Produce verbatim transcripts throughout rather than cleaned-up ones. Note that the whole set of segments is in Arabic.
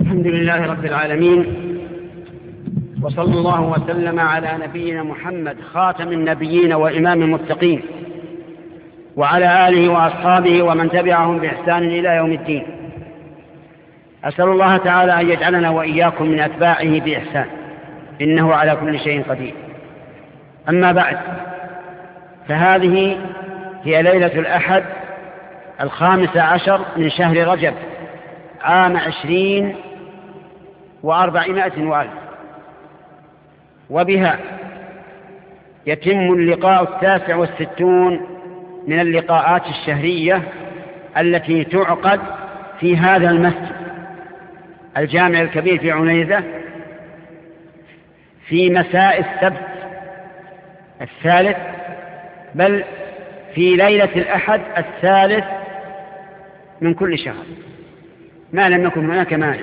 الحمد لله رب العالمين، وصلى الله وسلم على نبينا محمد خاتم النبيين وإمام المتقين، وعلى آله وأصحابه ومن تبعهم بإحسان إلى يوم الدين. أسأل الله تعالى أن يجعلنا وإياكم من أتباعه بإحسان، إنه على كل شيء قدير. أما بعد، فهذه هي ليلة الأحد الخامس عشر من شهر رجب عام عشرين وأربعمائة وألف، وبها يتم اللقاء التاسع والستون من اللقاءات الشهرية التي تعقد في هذا المسجد الجامع الكبير في عنيزة في مساء السبت الثالث، بل في ليلة الأحد الثالث من كل شهر ما لم يكن هناك مانع.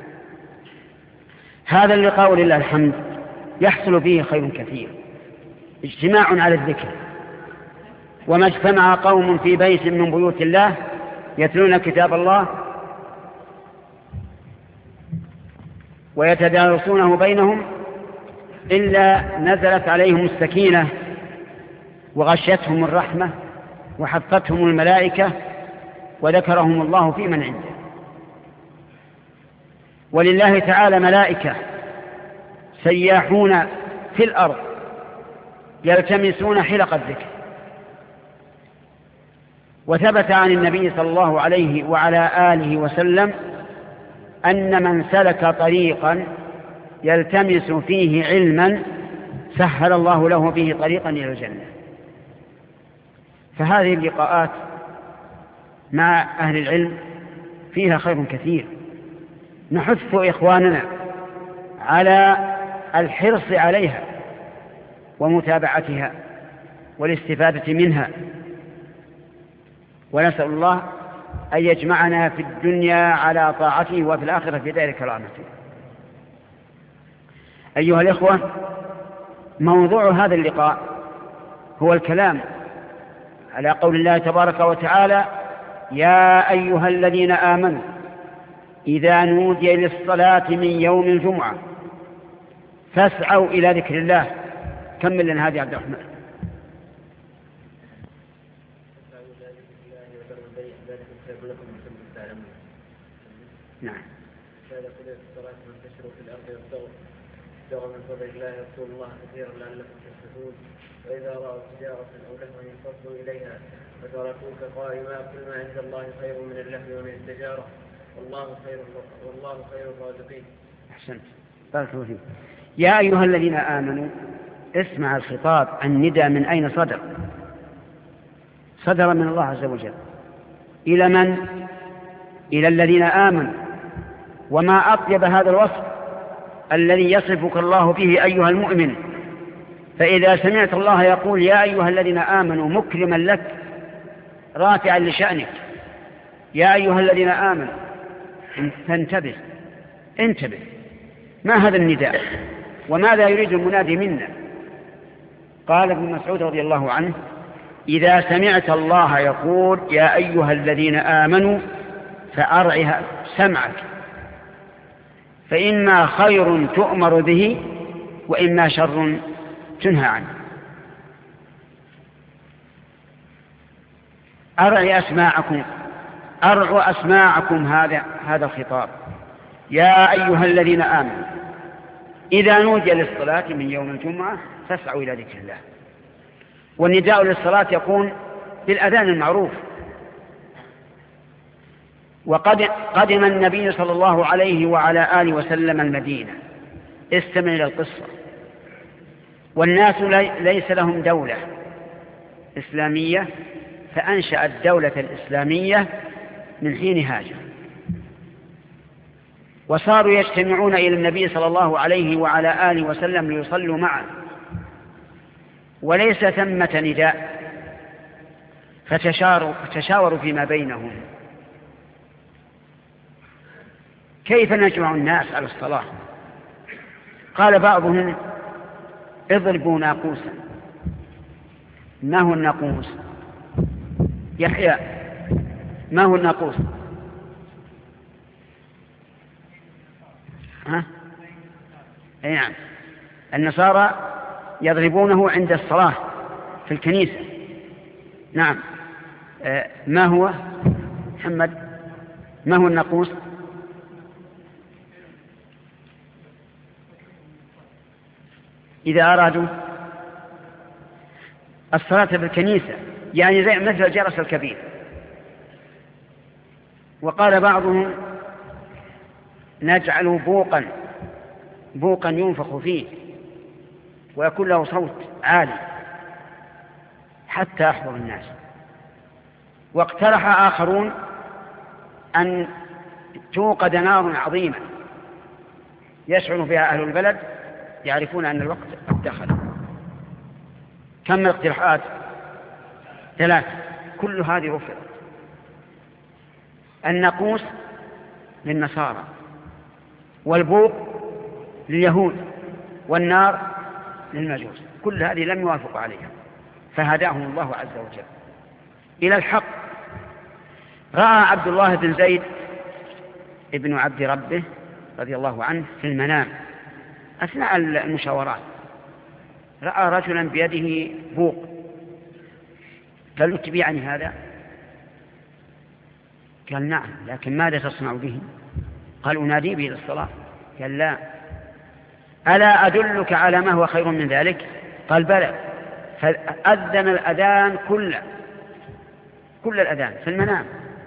هذا اللقاء لله الحمد يحصل فيه خير كثير، اجتماع على الذكر، وما اجتمع قوم في بيت من بيوت الله يتلون كتاب الله ويتدارسونه بينهم إلا نزلت عليهم السكينة وغشتهم الرحمة وحفتهم الملائكة وذكرهم الله في من عنده. ولله تعالى ملائكة سياحون في الأرض يلتمسون حلق الذكر. وثبت عن النبي صلى الله عليه وعلى آله وسلم أن من سلك طريقا يلتمس فيه علما سهل الله له به طريقا إلى الجنة. فهذه اللقاءات مع أهل العلم فيها خير كثير. نحث إخواننا على الحرص عليها ومتابعتها والاستفادة منها، ونسأل الله أن يجمعنا في الدنيا على طاعته وفي الآخرة في دار كرامته. أيها الإخوة، موضوع هذا اللقاء هو الكلام على قول الله تبارك وتعالى: يا أيها الذين آمنوا إذا نودي للصلاة من يوم الجمعة فاسعوا إلى ذكر الله. كمل لنا هذه عبد الرحمن. نعم. ابتغوا من فضل الله يذكروا الله كثيرا لعلكم تفلحون، وإذا رأوا تجارة أو لهوا انفضوا إليها وتركوك قائما قل ما عند الله خير من اللهو ومن التجارة والله خير والله خير الرازقين. أحسنت، بارك الله فيك. يا أيها الذين آمنوا، اسمع الخطاب النداء من أين صدر؟ صدر من الله عز وجل. إلى من؟ إلى الذين آمنوا. وما أطيب هذا الوصف الذي يصفك الله به أيها المؤمن. فإذا سمعت الله يقول يا أيها الذين آمنوا مكرما لك رافعا لشأنك، يا أيها الذين آمنوا، فانتبه انتبه، ما هذا النداء وماذا يريد المنادي منا؟ قال ابن مسعود رضي الله عنه: إذا سمعت الله يقول يا أيها الذين آمنوا فأرعها سمعك، فإما خير تؤمر به وإما شر تنهى عنه. أرعوا أسماعكم أرعوا أسماعكم هذا هذا الخطاب. يا أيها الذين آمنوا إذا نودي للصلاة من يوم الجمعة فاسعوا إلى ذكر الله. والنداء للصلاة يكون بالأذان المعروف. وقد قدم النبي صلى الله عليه وعلى آله وسلم المدينة. استمع إلى القصة. والناس ليس لهم دولة إسلامية، فأنشأ الدولة الإسلامية من حين هاجر، وصاروا يجتمعون إلى النبي صلى الله عليه وعلى آله وسلم ليصلوا معه، وليس ثمة نداء، فتشاوروا, فتشاوروا فيما بينهم كيف نجمع الناس على الصلاة. قال بعضهم: اضربوا ناقوسا. ما هو الناقوس؟ يحيى، ما هو الناقوس؟ ها؟ أي نعم، النصارى يضربونه عند الصلاة في الكنيسة. نعم. آه ما هو محمد؟ ما هو الناقوس؟ إذا أرادوا الصلاة في الكنيسة، يعني زي مثل الجرس الكبير. وقال بعضهم نجعل بوقا بوقا ينفخ فيه ويكون له صوت عالي حتى يحضر الناس. واقترح آخرون أن توقد نار عظيمة يشعر فيها أهل البلد، يعرفون أن الوقت قد دخل. كم من اقتراحات؟ ثلاثة، كل هذه رفضت. الناقوس للنصارى، والبوق لليهود، والنار للمجوس، كل هذه لم يوافقوا عليها، فهداهم الله عز وجل إلى الحق. رأى عبد الله بن زيد ابن عبد ربه رضي الله عنه في المنام أثناء المشاورات، رأى رجلا بيده بوق، قال له تبيعني هذا؟ قال نعم، لكن ماذا تصنع به؟ قال أنادي به للصلاة. قال لا. ألا أدلك على ما هو خير من ذلك؟ قال بلى. فأذن الأذان كل كل الأذان في المنام.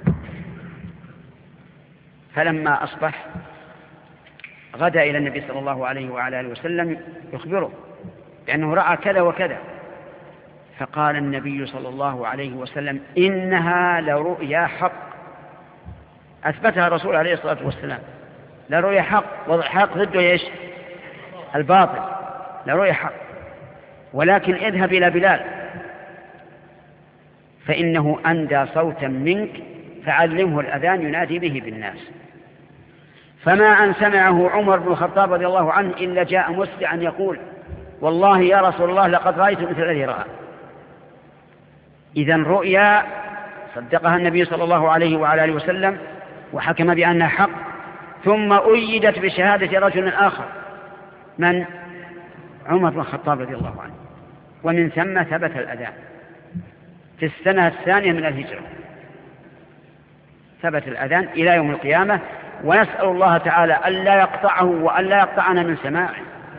فلما أصبح غدا إلى النبي صلى الله عليه وعلى آله وسلم يخبره لأنه رأى كذا وكذا. فقال النبي صلى الله عليه وسلم إنها لرؤيا حق، أثبتها الرسول عليه الصلاة والسلام. لرؤيا حق، والحق ضده إيش؟ الباطل. لرؤيا حق، ولكن اذهب إلى بلال فإنه أندى صوتا منك فعلمه الأذان ينادي به بالناس. فما أن سمعه عمر بن الخطاب رضي الله عنه إلا جاء مسرعا يقول والله يا رسول الله لقد رأيت مثل الذي رأى. إذن رؤيا صدقها النبي صلى الله عليه وعلى آله وسلم وحكم بأنها حق، ثم أيدت بشهادة رجل آخر، من؟ عمر بن الخطاب رضي الله عنه. ومن ثم ثبت الأذان في السنة الثانية من الهجرة، ثبت الأذان إلى يوم القيامة، ونسأل الله تعالى ألا يقطعه وألا يقطعنا من سماعه.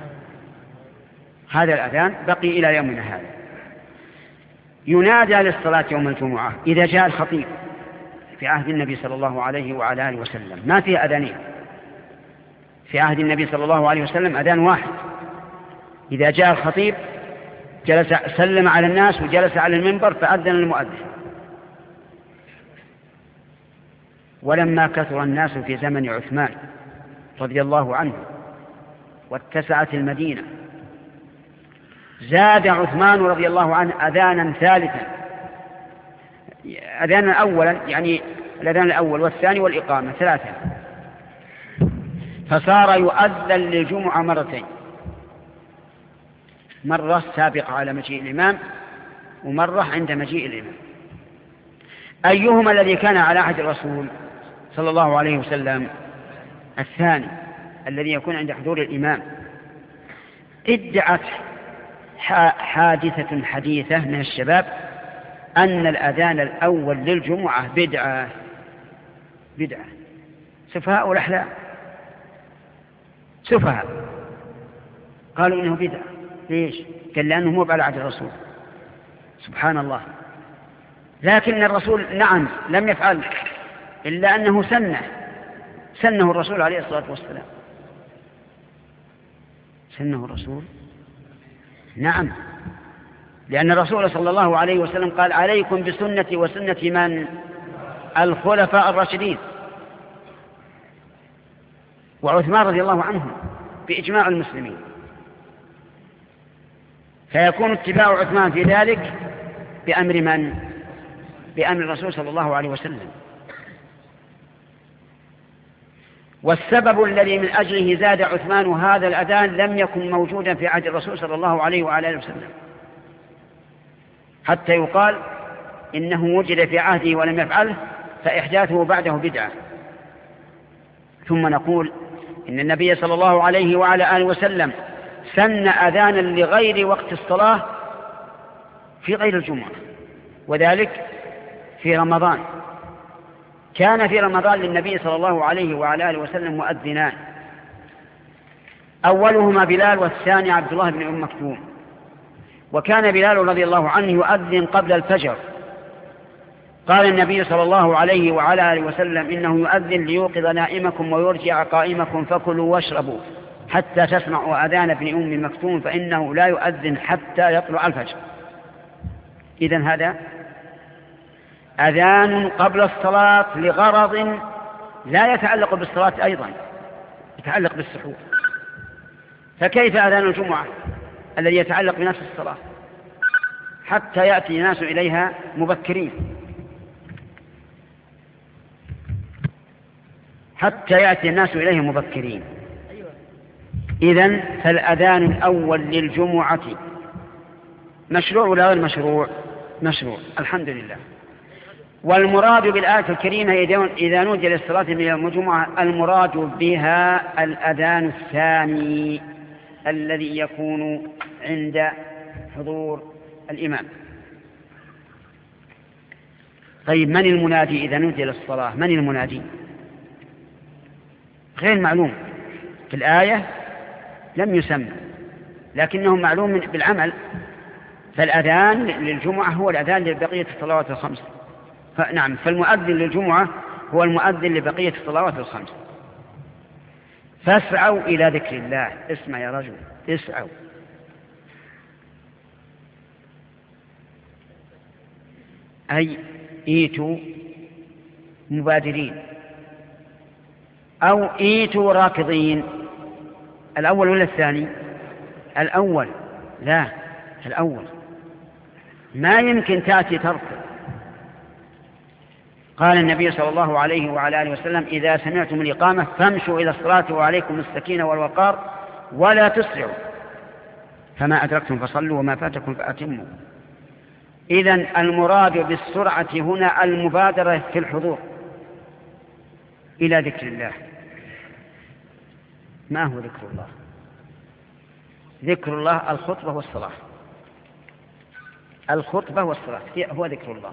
هذا الأذان بقي إلى يومنا هذا. ينادى للصلاة يوم الجمعة إذا جاء الخطيب. في عهد النبي صلى الله عليه وعلى آله وسلم ما فيه أذانين. في عهد النبي صلى الله عليه وسلم أذان واحد. إذا جاء الخطيب جلس سلم على الناس وجلس على المنبر فأذن المؤذن. ولما كثر الناس في زمن عثمان رضي الله عنه واتسعت المدينة زاد عثمان رضي الله عنه أذانا ثالثا، أذانا أولا يعني الأذان الأول والثاني والإقامة ثلاثة، فصار يؤذن للجمعة مرتين، مرة سابقة على مجيء الإمام ومرة عند مجيء الإمام. أيهما الذي كان على عهد الرسول صلى الله عليه وسلم؟ الثاني الذي يكون عند حضور الإمام. ادعت حادثة حديثة من الشباب أن الأذان الأول للجمعة بدعة بدعة سفهاء الأحلام، سفهاء قالوا إنه بدعة. ليش؟ قال لأنه مو على عهد الرسول. سبحان الله. لكن الرسول نعم لم يفعل، إلا أنه سنه سنه الرسول عليه الصلاة والسلام. سنه الرسول نعم، لأن الرسول صلى الله عليه وسلم قال عليكم بسنتي وسنة من؟ الخلفاء الراشدين. وعثمان رضي الله عنه بإجماع المسلمين، فيكون اتباع عثمان في ذلك بأمر من؟ بأمر الرسول صلى الله عليه وسلم. والسبب الذي من أجله زاد عثمان هذا الأذان لم يكن موجودا في عهد الرسول صلى الله عليه وعلى آله وسلم، حتى يقال إنه وجد في عهده ولم يفعله فإحداثه بعده بدعة. ثم نقول إن النبي صلى الله عليه وعلى آله وسلم سن أذانا لغير وقت الصلاة في غير الجمعة، وذلك في رمضان. كان في رمضان للنبي صلى الله عليه وعلى آله وسلم مؤذنان، أولهما بلال والثاني عبد الله بن أم مكتوم. وكان بلال رضي الله عنه يؤذن قبل الفجر. قال النبي صلى الله عليه وعلى آله وسلم إنه يؤذن ليوقظ نائمكم ويرجع قائمكم فكلوا واشربوا حتى تسمعوا أذان ابن أم مكتوم فإنه لا يؤذن حتى يطلع الفجر. إذن هذا أذان قبل الصلاة لغرض لا يتعلق بالصلاة أيضا، يتعلق بالسحور. فكيف أذان الجمعة الذي يتعلق بنفس الصلاة حتى يأتي الناس إليها مبكرين، حتى يأتي الناس إليه مبكرين. إذن فالأذان الأول للجمعة مشروع ولا غير مشروع؟ مشروع، الحمد لله. والمراد بالآية الكريمة إذا نودي للصلاة من يوم الجمعة المراد بها الأذان الثاني الذي يكون عند حضور الإمام. طيب من المنادي إذا نودي للصلاة؟ من المنادي؟ غير معلوم، في الآية لم يسمى لكنه معلوم بالعمل. فالأذان للجمعة هو الأذان لبقية الصلوات الخمس. نعم، فالمؤذن للجمعة هو المؤذن لبقية الصلوات الخمس. فاسعوا إلى ذكر الله. اسمع يا رجل، اسعوا. أي ايتوا مبادرين أو ايتوا راكضين. الأول ولا الثاني؟ الأول. لا، الأول. ما يمكن تأتي تركض. قال النبي صلى الله عليه وعلى آله وسلم إذا سمعتم الإقامة فامشوا إلى الصلاة وعليكم السكينة والوقار ولا تسرعوا، فما أدركتم فصلوا وما فاتكم فأتموا. إذن المراد بالسرعة هنا المبادرة في الحضور إلى ذكر الله. ما هو ذكر الله؟ ذكر الله الخطبة والصلاة. الخطبة والصلاة هو ذكر الله،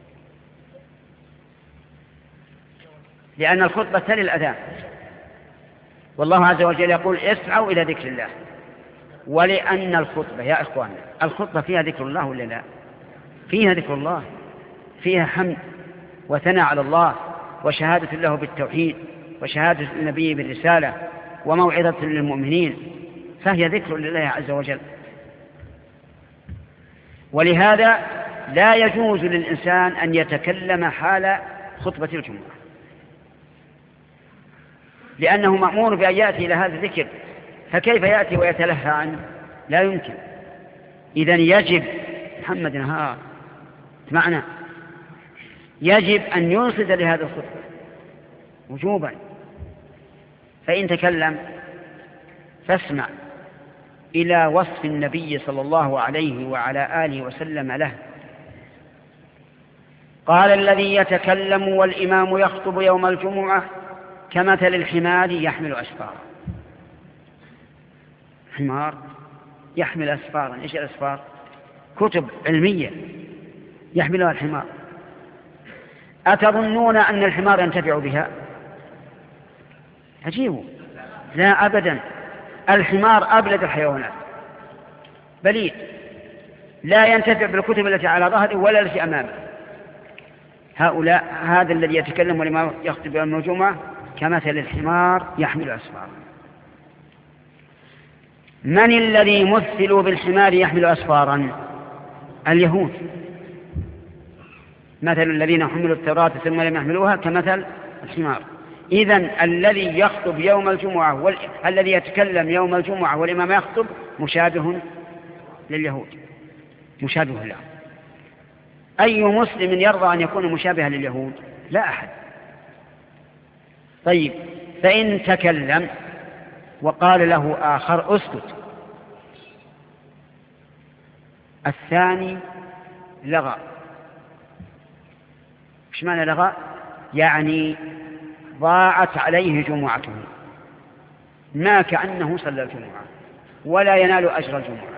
لأن الخطبة تلي الأذان، والله عز وجل يقول اسعوا إلى ذكر الله. ولأن الخطبة يا إخوان الخطبة فيها ذكر الله ولا لا؟ فيها ذكر الله، فيها حمد وثناء على الله وشهادة له بالتوحيد وشهادة النبي بالرسالة وموعظة للمؤمنين، فهي ذكر لله عز وجل. ولهذا لا يجوز للإنسان أن يتكلم حال خطبة الجمعة، لأنه مأمور بأن يأتي إلى هذا الذكر، فكيف يأتي ويتلهى عنه؟ لا يمكن. إذن يجب محمد نهار معنى يجب أن ينصت لهذا الخطبة وجوبا. فإن تكلم فاسمع إلى وصف النبي صلى الله عليه وعلى آله وسلم له. قال الذي يتكلم والإمام يخطب يوم الجمعة كمثل الحمار يحمل أسفارا. حمار يحمل أسفارا. إيش الأسفار؟ كتب علمية يحملها الحمار. أتظنون أن الحمار ينتفع بها؟ عجيب، لا أبدا. الحمار أبلد الحيوانات، بليد، لا ينتفع بالكتب التي على ظهره ولا التي أمامه. هؤلاء هذا الذي يتكلم ولما يخطب يوم الجمعة كمثل الحمار يحمل أسفارا. من الذي مثلوا بالحمار يحمل أسفارا؟ اليهود. مثل الذين حملوا التوراة ثم لم يحملوها كمثل الحمار. إذن الذي يخطب يوم الجمعة والذي يتكلم يوم الجمعة والإمام يخطب مشابه لليهود، مشابه له. أي مسلم يرضى أن يكون مشابها لليهود؟ لا أحد. طيب، فإن تكلم وقال له آخر اسكت، الثاني لغى. ايش معنى لغى؟ يعني ضاعت عليه جمعته، ما كأنه صلى الجمعة ولا ينال أجر الجمعة،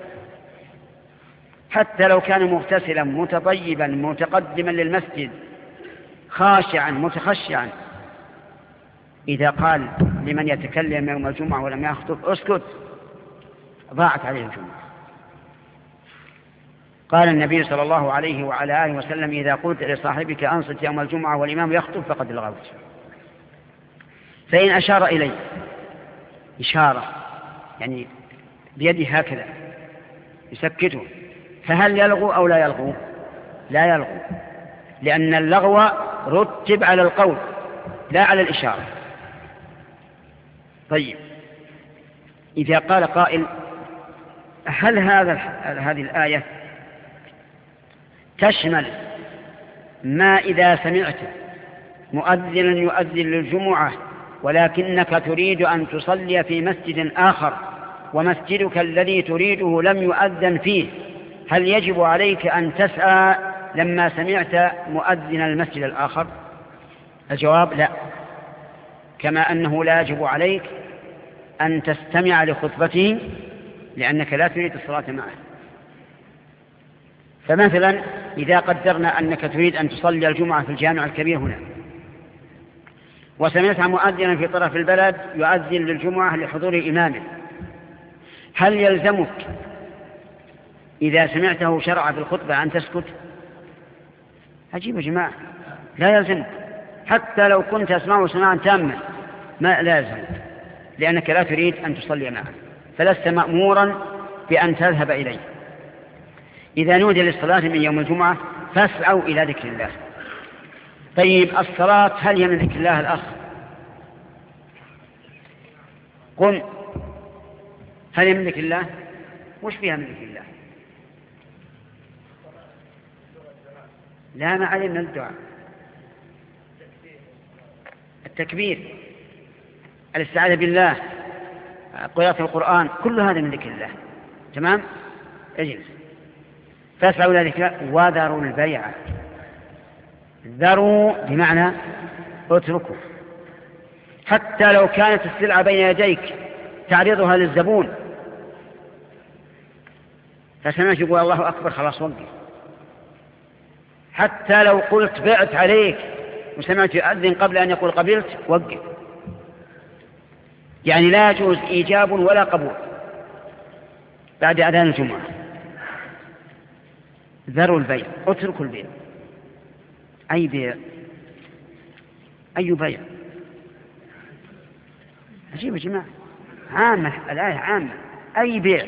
حتى لو كان مغتسلا متطيبا متقدما للمسجد خاشعا متخشعا، إذا قال لمن يتكلم يوم الجمعة ولم يخطب اسكت ضاعت عليه الجمعة. قال النبي صلى الله عليه وعلى آله وسلم: إذا قلت لصاحبك أنصت يوم الجمعة والإمام يخطب فقد لغوت. فإن أشار إليه إشارة يعني بيده هكذا يسكته، فهل يلغو أو لا يلغو؟ لا يلغو، لأن اللغو رتب على القول لا على الإشارة. طيب، إذا قال قائل: هل هذا هذه الآية تشمل ما إذا سمعت مؤذنا يؤذن للجمعة ولكنك تريد أن تصلي في مسجد آخر ومسجدك الذي تريده لم يؤذن فيه، هل يجب عليك أن تسعى لما سمعت مؤذن المسجد الآخر؟ الجواب: لا، كما أنه لا يجب عليك أن تستمع لخطبته لأنك لا تريد الصلاة معه. فمثلا إذا قدرنا أنك تريد أن تصلي الجمعة في الجامع الكبير هنا، وسمعت مؤذنا في طرف البلد يؤذن للجمعة لحضور إمامه، هل يلزمك إذا سمعته شرع في الخطبة أن تسكت؟ عجيب يا جماعة، لا يلزمك حتى لو كنت أسمعه سماعا تاما، ما لا يلزمك، لأنك لا تريد أن تصلي معه، فلست مأمورا بأن تذهب إليه. إذا نودي للصلاة من يوم الجمعة فاسعوا إلى ذكر الله. طيب، الصلاة هل هي من ذكر الله الأخ؟ قم، هل هي من ذكر الله؟ وش فيها من ذكر الله؟ لا، ما عليه من الدعاء. التكبير، الاستعاذة بالله، قراءة القرآن، كل هذا من ذكر الله. تمام؟ اجلس. فاسعوا إلى ذكر الله وذروا البيع. ذروا بمعنى اتركوا، حتى لو كانت السلعة بين يديك تعرضها للزبون فسمعت يقول الله أكبر خلاص وقف. حتى لو قلت بعت عليك وسمعت يؤذن قبل أن يقول قبلت وقف. يعني لا يجوز إيجاب ولا قبول بعد أذان الجمعة. ذروا البيع، اتركوا البيع. أي بيع؟ أي بيع؟ عجيب يا جماعة، عامة الآية عامة. أي بيع،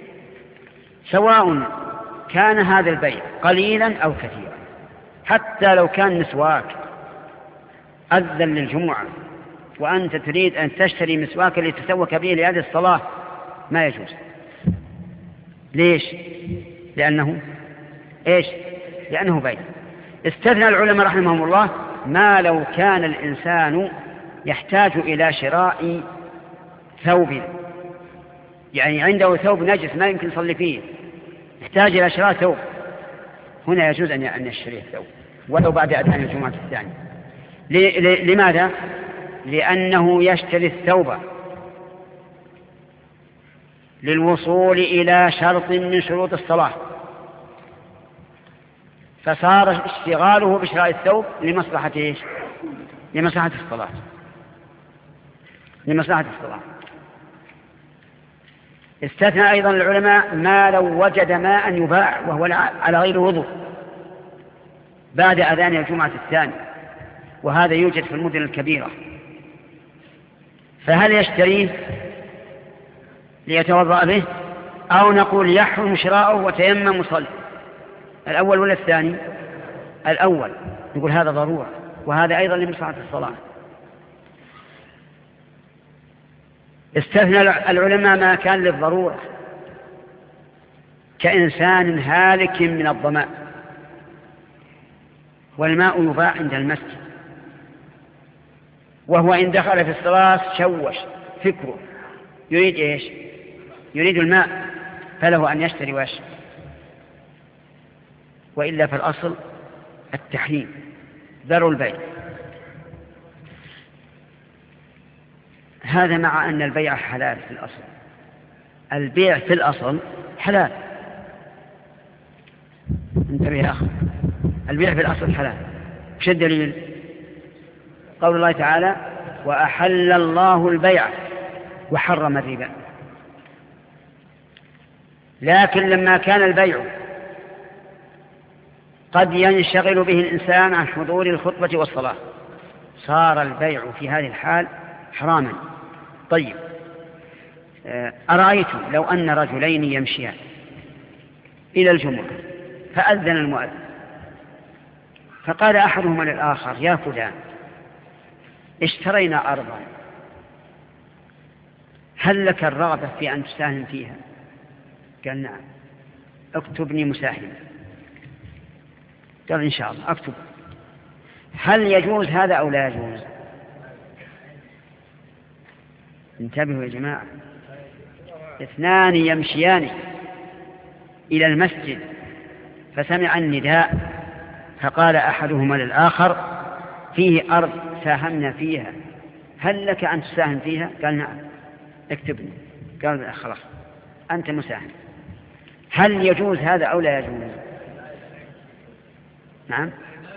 سواء كان هذا البيع قليلا أو كثيرا، حتى لو كان مسواك أذن للجمعة وأنت تريد أن تشتري مسواك لتسوك به لهذه الصلاة ما يجوز. ليش؟ لأنه إيش؟ لأنه بيع. استثنى العلماء رحمهم الله ما لو كان الإنسان يحتاج إلى شراء ثوب، يعني عنده ثوب نجس ما يمكن يصلي فيه، يحتاج إلى شراء ثوب، هنا يجوز أن يشتري الثوب ولو بعد أذان الجمعة الثانية. لماذا؟ لأنه يشتري الثوب للوصول إلى شرط من شروط الصلاة، فصار اشتغاله بشراء الثوب لمصلحة إيش؟ لمصلحة الصلاة، لمصلحة الصلاة. استثنى أيضا العلماء ما لو وجد ماء يباع وهو على غير وضوء بعد أذان الجمعة الثانية، وهذا يوجد في المدن الكبيرة، فهل يشتريه ليتوضأ به أو نقول يحرم شراؤه وتيمم وصلي؟ الأول ولا الثاني؟ الأول. نقول هذا ضرورة، وهذا أيضا لمصلحة الصلاة. استثنى العلماء ما كان للضرورة كإنسان هالك من الظمأ والماء يباع عند المسجد، وهو إن دخل في الصلاة شوش فكره يريد إيش؟ يريد الماء، فله أن يشتري ويشرب، وإلا في الأصل التحريم. ذروا البيع. هذا مع أن البيع حلال في الأصل، البيع في الأصل حلال. انتبه يا أخي، البيع في الأصل حلال. وش الدليل؟ قول الله تعالى: وأحل الله البيع وحرم الربا. لكن لما كان البيع قد ينشغل به الإنسان عن حضور الخطبة والصلاة صار البيع في هذه الحال حراما. طيب، أرأيتم لو أن رجلين يمشيان إلى الجمعة فأذن المؤذن فقال أحدهما للآخر: يا فلان، اشترينا أرضا، هل لك الرغبة في أن تساهم فيها؟ قال: نعم. اكتبني مساهما. قال: إن شاء الله أكتب. هل يجوز هذا أو لا يجوز؟ انتبهوا يا جماعة، اثنان يمشيان إلى المسجد فسمع النداء فقال أحدهما للآخر: فيه أرض ساهمنا فيها، هل لك أن تساهم فيها؟ قال: نعم. اكتبني. قال: خلاص أنت مساهم. هل يجوز هذا أو لا يجوز؟ نعم.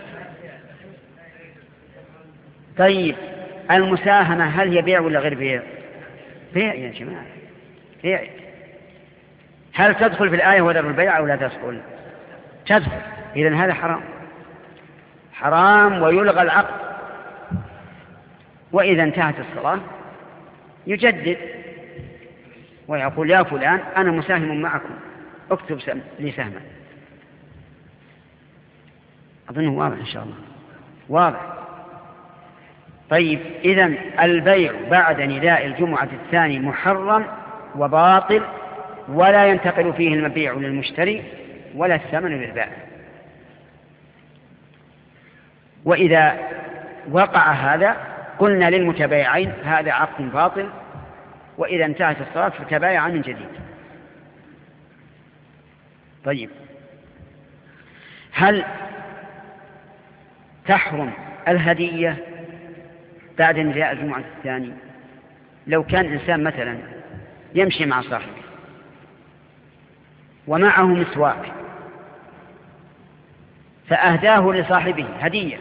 طيب، المساهمة هل هي بيع ولا غير بيع؟ بيع يا جماعة، بيع. هل تدخل في الآية وذروا البيع أو لا تدخل؟ تدخل. إذن هذا حرام، حرام ويلغى العقد. وإذا انتهت الصلاة يجدد ويقول: يا فلان، أنا مساهم معكم، اكتب لي سهما. أظنه واضح إن شاء الله، واضح. طيب، إذن البيع بعد نداء الجمعة الثاني محرم وباطل، ولا ينتقل فيه المبيع للمشتري ولا الثمن للبائع. وإذا وقع هذا قلنا للمتبايعين: هذا عقد باطل، وإذا انتهت الصلاة فتبايعا من جديد. طيب، هل تحرم الهدية بعد نداء الجمعة الثاني؟ لو كان إنسان مثلا يمشي مع صاحبه ومعه مسواك فأهداه لصاحبه هدية،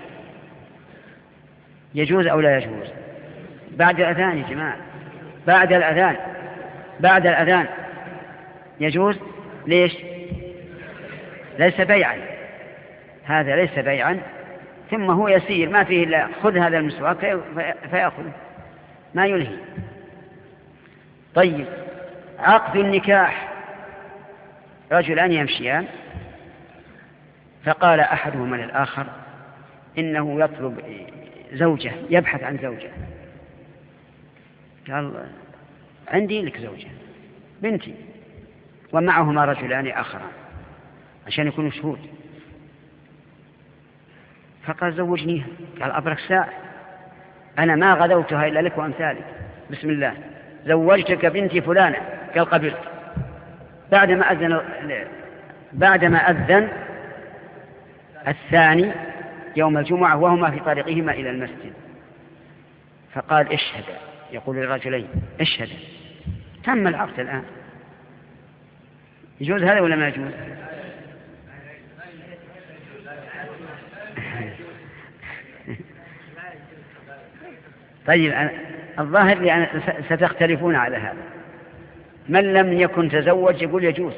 يجوز أو لا يجوز؟ بعد الأذان يا جماعة، بعد الأذان، بعد الأذان يجوز. ليش؟ ليس بيعا، هذا ليس بيعا، ثم هو يسير ما فيه إلا خذ هذا المسواك فيأخذه، ما يلهي. طيب، عقد النكاح، رجلان يمشيان فقال أحدهما للآخر إنه يطلب زوجة، يبحث عن زوجة. قال: عندي لك زوجة بنتي، ومعهما رجلان آخران عشان يكونوا شهود. فقال: زوجنيها. قال: أبرك ساعة، أنا ما غدوتها إلا لك وأمثالك، بسم الله، زوجتك بنتي فلانة. قال: قبلت. بعدما أذن بعدما أذن الثاني يوم الجمعة وهما في طريقهما إلى المسجد فقال: اشهد، يقول للرجلين: اشهد، تم العقد الآن. يجوز هذا ولا ما يجوز؟ طيب، أنا الظاهر لي أن ستختلفون على هذا. من لم يكن تزوج يقول يجوز،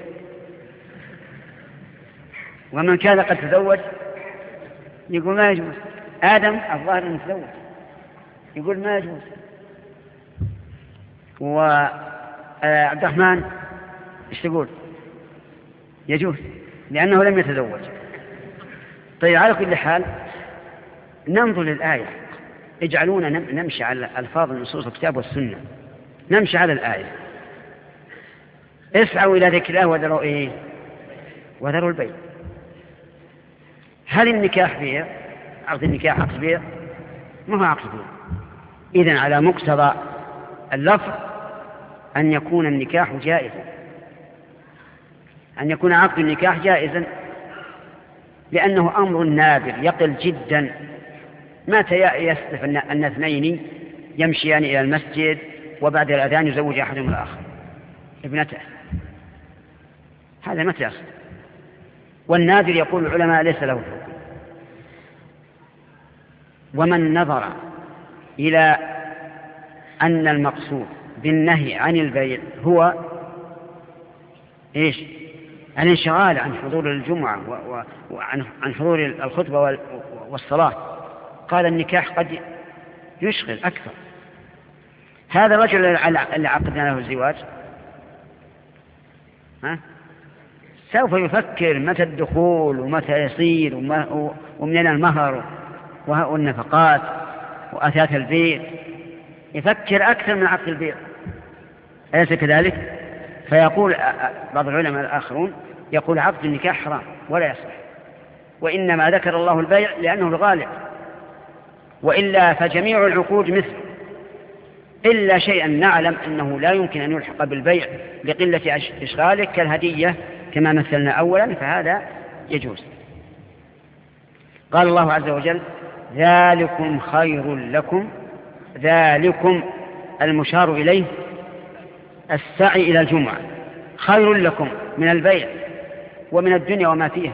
ومن كان قد تزوج يقول ما يجوز. آدم الظاهر أنه تزوج يقول ما يجوز، وعبد الرحمن ايش تقول؟ يجوز لأنه لم يتزوج. طيب، على كل حال ننظر للآية، اجعلونا نمشي على ألفاظ النصوص الكتاب والسنة، نمشي على الآية: اسعوا إلى ذكر الله وذروا إيه؟ وذروا البيع. هل النكاح بيع؟ عقد النكاح عقد بيع؟ ما هو عقد بيع. إذن على مقتضى اللفظ أن يكون النكاح جائزا، أن يكون عقد النكاح جائزا، لأنه أمر نادر يقل جدا. متى يصدف أن اثنين يمشيان إلى المسجد وبعد الأذان يزوج أحدهم الآخر ابنته، هذا متى يصل؟ والنادر يقول العلماء ليس له حكم. ومن نظر إلى أن المقصود بالنهي عن البيع هو إيش؟ الانشغال عن حضور الجمعة وعن عن حضور الخطبة والصلاة، قال النكاح قد يشغل أكثر. هذا الرجل اللي عقدنا له الزواج ها؟ سوف يفكر متى الدخول ومتى يصير ومن المهر والنفقات وأثاث البيت، يفكر أكثر من عقد البيع، أليس كذلك؟ فيقول بعض العلماء الآخرون يقول عقد النكاح حرام ولا يصح، وإنما ذكر الله البيع لأنه الغالب، وإلا فجميع العقود مثل، إلا شيئا نعلم أنه لا يمكن أن يلحق بالبيع لقلة إشغاله كالهدية كما مثلنا أولا، فهذا يجوز. قال الله عز وجل ذلكم خير لكم، ذلكم المشار إليه السعي إلى الجمعة، خير لكم من البيع ومن الدنيا وما فيها.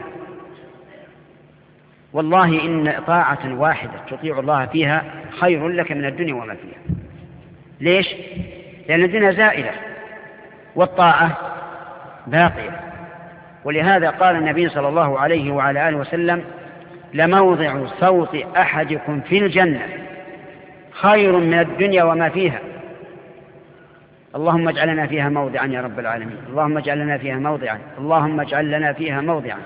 والله إن طاعة واحدة تطيع الله فيها خير لك من الدنيا وما فيها. ليش؟ لأن الدنيا زائلة والطاعة باقية. ولهذا قال النبي صلى الله عليه وعلى آله وسلم لموضع صوت أحدكم في الجنة خير من الدنيا وما فيها. اللهم اجعل لنا فيها موضعا يا رب العالمين، اللهم اجعل لنا فيها موضعا، اللهم اجعل لنا فيها موضعا.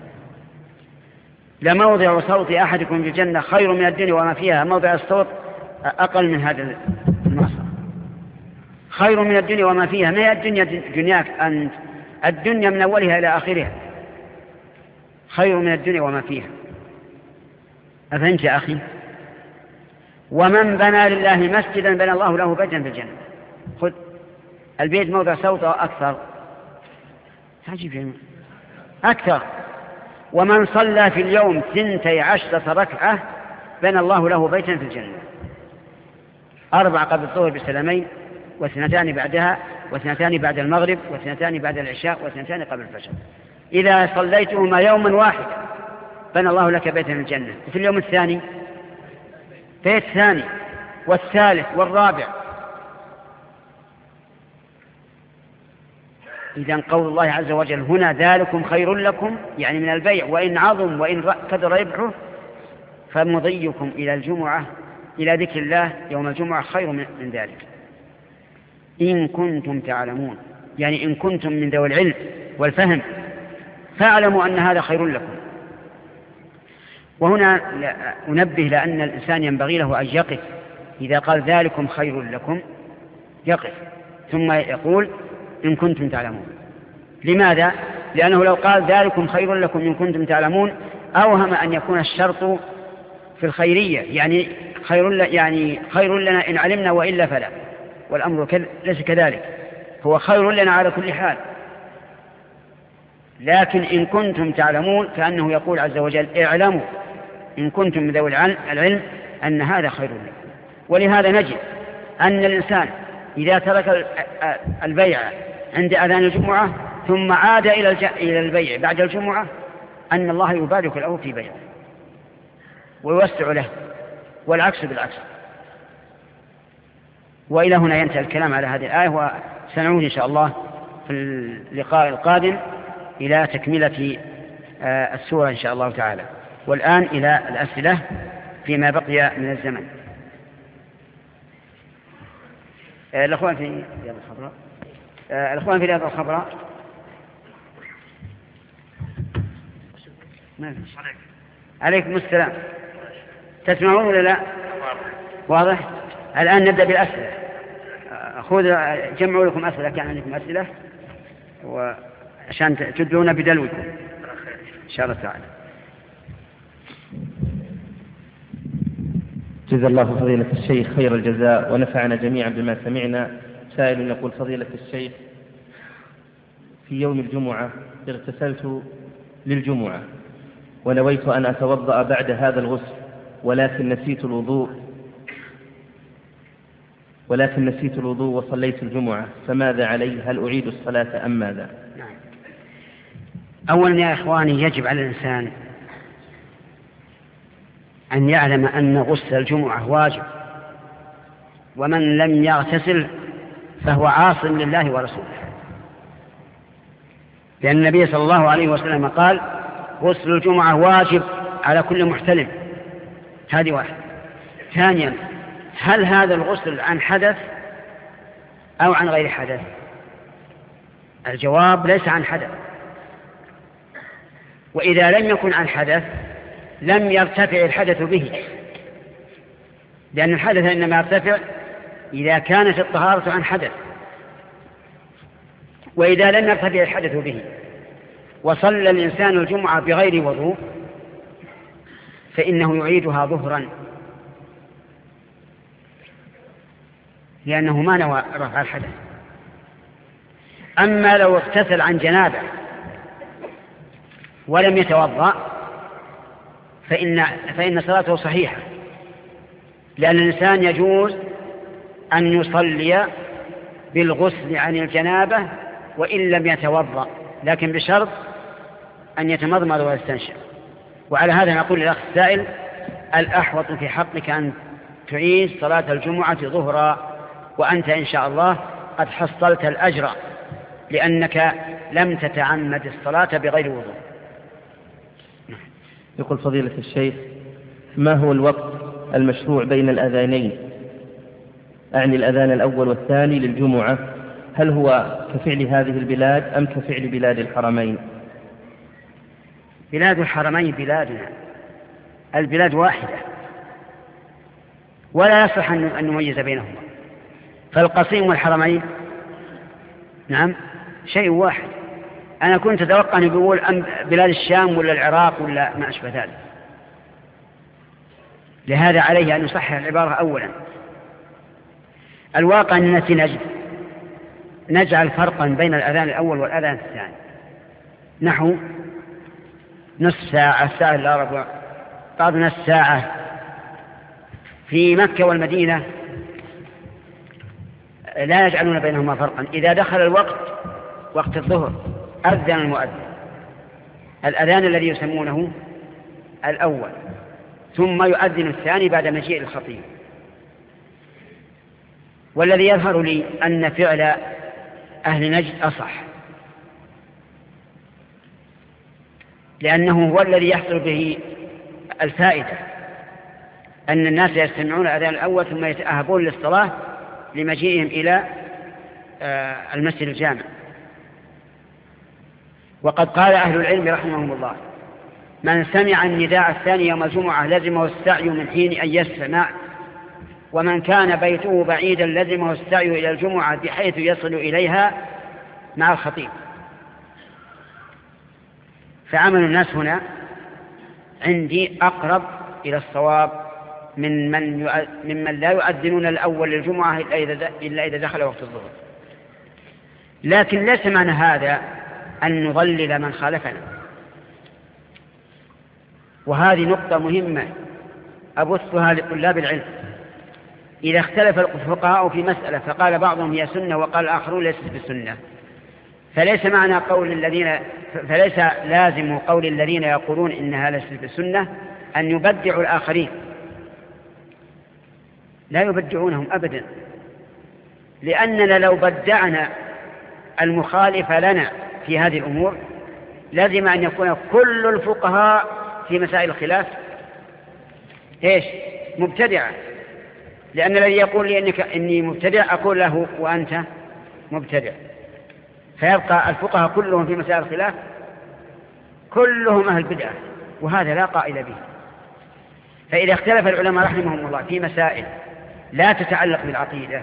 لموضع صوت أحدكم في الجنة خير من الدنيا وما فيها. موضع الصوت أقل من هذا المصر، خير من الدنيا وما فيها. ما هي الدنيا دنياك أنت، الدنيا من أولها إلى آخرها خير من الدنيا وما فيها. أفهمت يا أخي؟ ومن بنى لله مسجدا بنى الله له بيتا في الجنة. خذ البيت موضع صوت أكثر، عجيب أكثر. ومن صلى في اليوم ثنتي عشرة ركعة بنى الله له بيتا في الجنة، أربع قبل الظهر بسلامين، واثنتان بعدها، واثنتان بعد المغرب، واثنتان بعد العشاء، واثنتان قبل الفجر. إذا صليتهما يوما واحدا بنى الله لك بيتا في الجنة. وفي اليوم الثاني بيت ثاني والثالث والرابع. إذن قول الله عز وجل هنا ذلكم خير لكم، يعني من البيع، وإن عظم وإن كثر ربحه، فمضيكم إلى الجمعة إلى ذكر الله يوم الجمعة خير من ذلك إن كنتم تعلمون، يعني إن كنتم من ذوي العلم والفهم فاعلموا أن هذا خير لكم. وهنا أنبه لأن الإنسان ينبغي له أن يقف إذا قال ذلكم خير لكم، يقف ثم يقول إن كنتم تعلمون. لماذا؟ لأنه لو قال ذلكم خير لكم إن كنتم تعلمون أوهم أن يكون الشرط في الخيرية، يعني خير, يعني خير لنا إن علمنا وإلا فلا، والأمر ليس كذلك، هو خير لنا على كل حال. لكن إن كنتم تعلمون كأنه يقول عز وجل اعلموا إن كنتم من ذوي العلم أن هذا خير لكم. ولهذا نجد أن الإنسان إذا ترك البيع عند أذان الجمعة ثم عاد إلى البيع بعد الجمعة أن الله يبارك له في بيعه ويوسع له، والعكس بالعكس. وإلى هنا ينتهي الكلام على هذه الآية، وسنعود إن شاء الله في اللقاء القادم إلى تكملة السورة إن شاء الله تعالى. والآن إلى الأسئلة فيما بقي من الزمن. الأخوان في رياض الخضراء، الأخوان في رياض الخضراء ما فيش. عليكم السلام. تسمعون ولا لا؟ واضح. الآن نبدأ بالأسئلة. خذ جمعوا لكم أسئلة، كان عندكم أسئلة وعشان تدلون بدلوكم إن شاء الله تعالى. جزا الله فضيلة الشيخ خير الجزاء ونفعنا جميعا بما سمعنا. سائل يقول فضيلة الشيخ، في يوم الجمعة اغتسلت للجمعة ونويت أن أتوضأ بعد هذا الغسل، ولكن نسيت الوضوء ولكن نسيت الوضوء وصليت الجمعة، فماذا علي؟ هل أعيد الصلاة أم ماذا؟ نعم. أولا يا إخواني، يجب على الإنسان أن يعلم أن غسل الجمعة واجب، ومن لم يغتسل فهو عاص لله ورسوله، لأن النبي صلى الله عليه وسلم قال غسل الجمعة واجب على كل محتلم. هذه واحد. ثانيا، هل هذا الغسل عن حدث أو عن غير حدث؟ الجواب ليس عن حدث، وإذا لم يكن عن حدث لم يرتفع الحدث به، لأن الحدث إنما يرتفع إذا كانت الطهارة عن حدث، وإذا لم يرتفع الحدث به وصلى الإنسان الجمعة بغير وضوء فإنه يعيدها ظهرا، لأنه ما نوى رفع الحدث. أما لو اغتسل عن جنابه ولم يتوضأ فإن, فإن صلاته صحيحة، لأن الإنسان يجوز أن يصلي بالغسل عن الجنابة وإن لم يتوضأ، لكن بشرط أن يتمضمض ويستنشق. وعلى هذا نقول للأخ السائل: الأحوط في حقك أن تعيد صلاة الجمعة ظهرا، وأنت إن شاء الله قد حصلت الأجر لأنك لم تتعمد الصلاة بغير وضوء. يقول فضيلة الشيخ: ما هو الوقت المشروع بين الأذانين؟ أعني الأذان الأول والثاني للجمعة، هل هو كفعل هذه البلاد أم كفعل بلاد الحرمين؟ بلاد الحرمين بلادنا، البلاد واحدة ولا يصح أن نميز بينهما، فالقصيم والحرمين نعم شيء واحد. أنا كنت أتوقع أن يقول أم بلاد الشام ولا العراق ولا ما أشبه ذلك، لهذا عليه أن يصحح العبارة أولا. الواقع أننا نجد نجعل فرقا بين الأذان الأول والأذان الثاني نحو نصف ساعة، ساعة إلا ربع، بعضنا الساعة. في مكة والمدينة لا يجعلون بينهما فرقا. إذا دخل الوقت وقت الظهر أذن المؤذن الأذان الذي يسمونه الأول، ثم يؤذن الثاني بعد مجيء الخطيب. والذي يظهر لي أن فعل أهل نجد أصح، لأنه هو الذي يحصل به الفائدة، أن الناس يستمعون الأذان الأول ثم يتأهبون للصلاة لمجيئهم إلى المسجد الجامع. وقد قال أهل العلم رحمهم الله: من سمع النداء الثاني يوم الجمعة لزمه السعي من حين أن يسمع، ومن كان بيته بعيدا لزمه السعي إلى الجمعة بحيث يصل إليها مع الخطيب. فعمل الناس هنا عندي أقرب إلى الصواب من من, ممن لا يؤذنون الأول للجمعة إلا إذا دخل وقت الظهر. لكن ليس معنى هذا أن نضلل من خالفنا، وهذه نقطة مهمة أبثها لطلاب العلم. إذا اختلف الفقهاء في مسألة فقال بعضهم هي سنة وقال الآخرون ليست بسنة، فليس معنى قول الذين فليس لازم قول الذين يقولون إنها ليست بسنة أن يبدعوا الآخرين، لا يبدعونهم أبدا، لأننا لو بدعنا المخالف لنا في هذه الأمور لازم أن يكون كل الفقهاء في مسائل الخلاف إيش؟ مبتدعة، لأن الذي يقول لي إنك إني مبتدع أقول له وأنت مبتدع، فيبقى الفقهاء كلهم في مسائل الخلاف كلهم أهل بدعة، وهذا لا قائل به. فإذا اختلف العلماء رحمهم الله في مسائل لا تتعلق بالعقيدة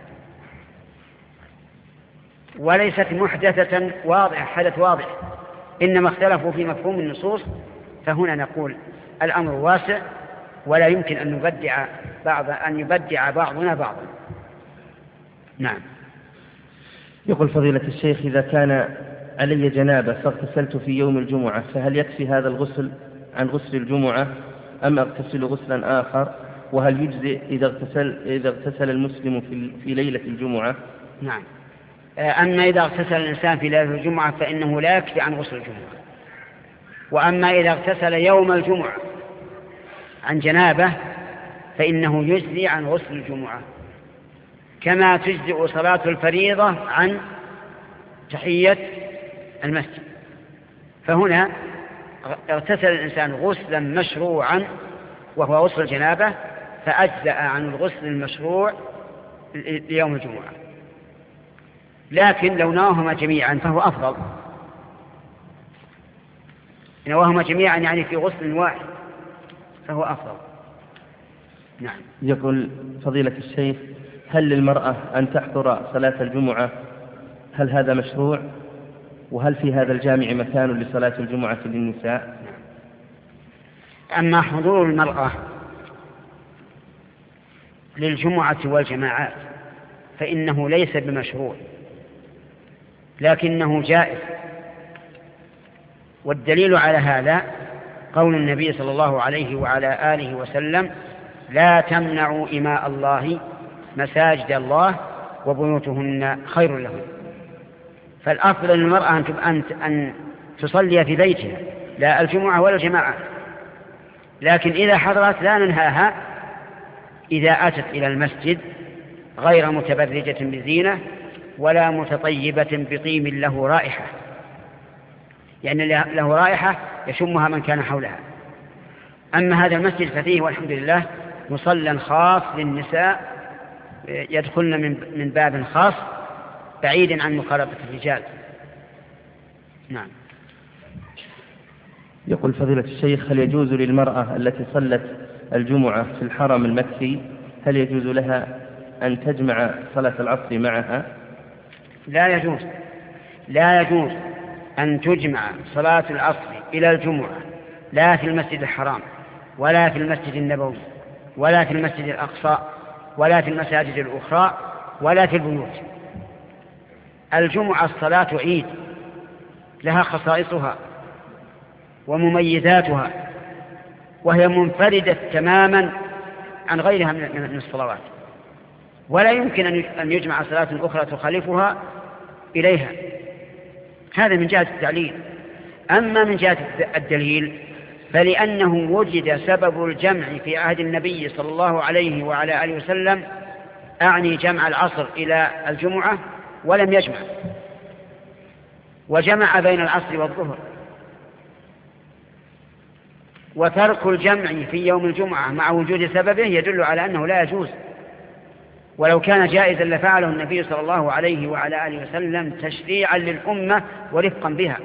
وليست محدثة واضحة حدث واضح، إنما اختلفوا في مفهوم النصوص، فهنا نقول الأمر واسع ولا يمكن أن نبدع بعض أن يبدع بعضنا بعضا. نعم. يقول فضيلة الشيخ: إذا كان علي جنابة فاغتسلت في يوم الجمعة فهل يكفي هذا الغسل عن غسل الجمعة أم أغتسل غسلا آخر؟ وهل يجزئ إذا اغتسل, إذا اغتسل المسلم في, في ليلة الجمعة؟ نعم. أما إذا اغتسل الإنسان في ليلة الجمعة فإنه لا يكفي عن غسل الجمعة. وأما إذا اغتسل يوم الجمعة عن جنابه فإنه يجزي عن غسل الجمعة، كما تجزئ صلاة الفريضة عن تحية المسجد. فهنا اغتسل الإنسان غسلا مشروعا وهو غسل الجنابة، فأجزأ عن الغسل المشروع ليوم الجمعة. لكن لو نواهما جميعا فهو أفضل، نواهما جميعا يعني في غسل واحد فهو أفضل. نعم. يقول فضيلة الشيخ: هل للمرأة أن تحضر صلاة الجمعة؟ هل هذا مشروع؟ وهل في هذا الجامع مكان لصلاة الجمعة للنساء؟ أما حضور المرأة للجمعة والجماعات فإنه ليس بمشروع، لكنه جائز. والدليل على هذا قول النبي صلى الله عليه وعلى آله وسلم: لا تمنعوا إماء الله مساجد الله وبيوتهن خير لهن. فالأفضل للمرأة أن تصلي في بيتها لا الجمعة ولا الجماعة، لكن إذا حضرت لا ننهاها إذا أتت إلى المسجد غير متبرجة بزينة ولا متطيبة بطيب له رائحة، يعني له رائحة يشمها من كان حولها. أما هذا المسجد ففيه والحمد لله مصلى خاص للنساء يدخلن من باب خاص بعيد عن مخالطة الرجال. نعم. يقول فضيلة الشيخ: هل يجوز للمرأة التي صلت الجمعة في الحرم المكي هل يجوز لها أن تجمع صلاة العصر معها؟ لا يجوز، لا يجوز أن تجمع صلاة العصر إلى الجمعة لا في المسجد الحرام ولا في المسجد النبوي ولا في المسجد الأقصى ولا في المساجد الأخرى ولا في البيوت. الجمعة الصلاة عيد لها خصائصها ومميزاتها، وهي منفردة تماما عن غيرها من الصلوات، ولا يمكن أن يجمع صلاة أخرى تخالفها إليها. هذا من جهة التعليل. أما من جهة الدليل فلأنه وجد سبب الجمع في عهد النبي صلى الله عليه وعلى آله وسلم، أعني جمع العصر إلى الجمعة، ولم يجمع، وجمع بين العصر والظهر. وترك الجمع في يوم الجمعة مع وجود سببه يدل على أنه لا يجوز، ولو كان جائزا لفعله النبي صلى الله عليه وعلى آله وسلم تشريعا للأمة ورفقا بها.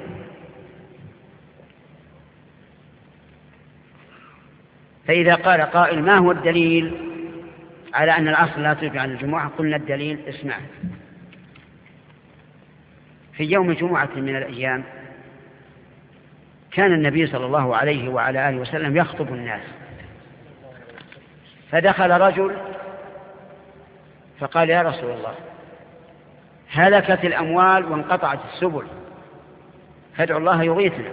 فإذا قال قائل: ما هو الدليل على أن العصر لا تجمع عن الجمعة؟ قلنا الدليل: اسمع، في يوم جمعة من الأيام كان النبي صلى الله عليه وعلى آله وسلم يخطب الناس، فدخل رجل فقال: يا رسول الله، هلكت الأموال وانقطعت السبل، فادعوا الله يغيثنا.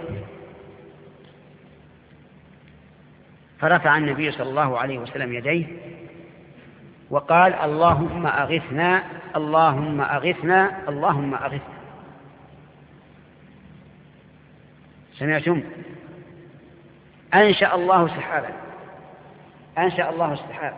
فرفع النبي صلى الله عليه وسلم يديه وقال: اللهم أغثنا اللهم أغثنا اللهم أغثنا. سمعتم؟ أنشأ الله سحابا، أنشأ الله السحاب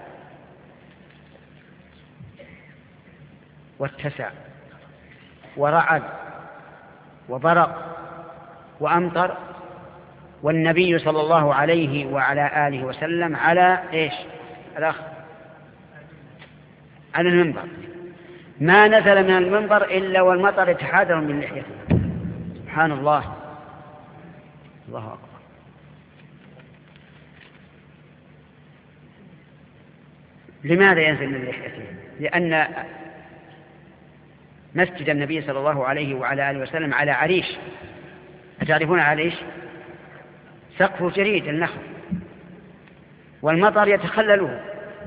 واتسع ورعد وبرق وأمطر، والنبي صلى الله عليه وعلى آله وسلم على إيش؟ الأخ على المنبر، ما نزل من المنبر إلا والمطر يتحادر من لحيته. سبحان الله، الله أكبر. لماذا ينزل من لحيته؟ لأن مسجد النبي صلى الله عليه وعلى آله وسلم على عريش، أتعرفون عريش؟ سقف جريد النخل، والمطر يتخلله،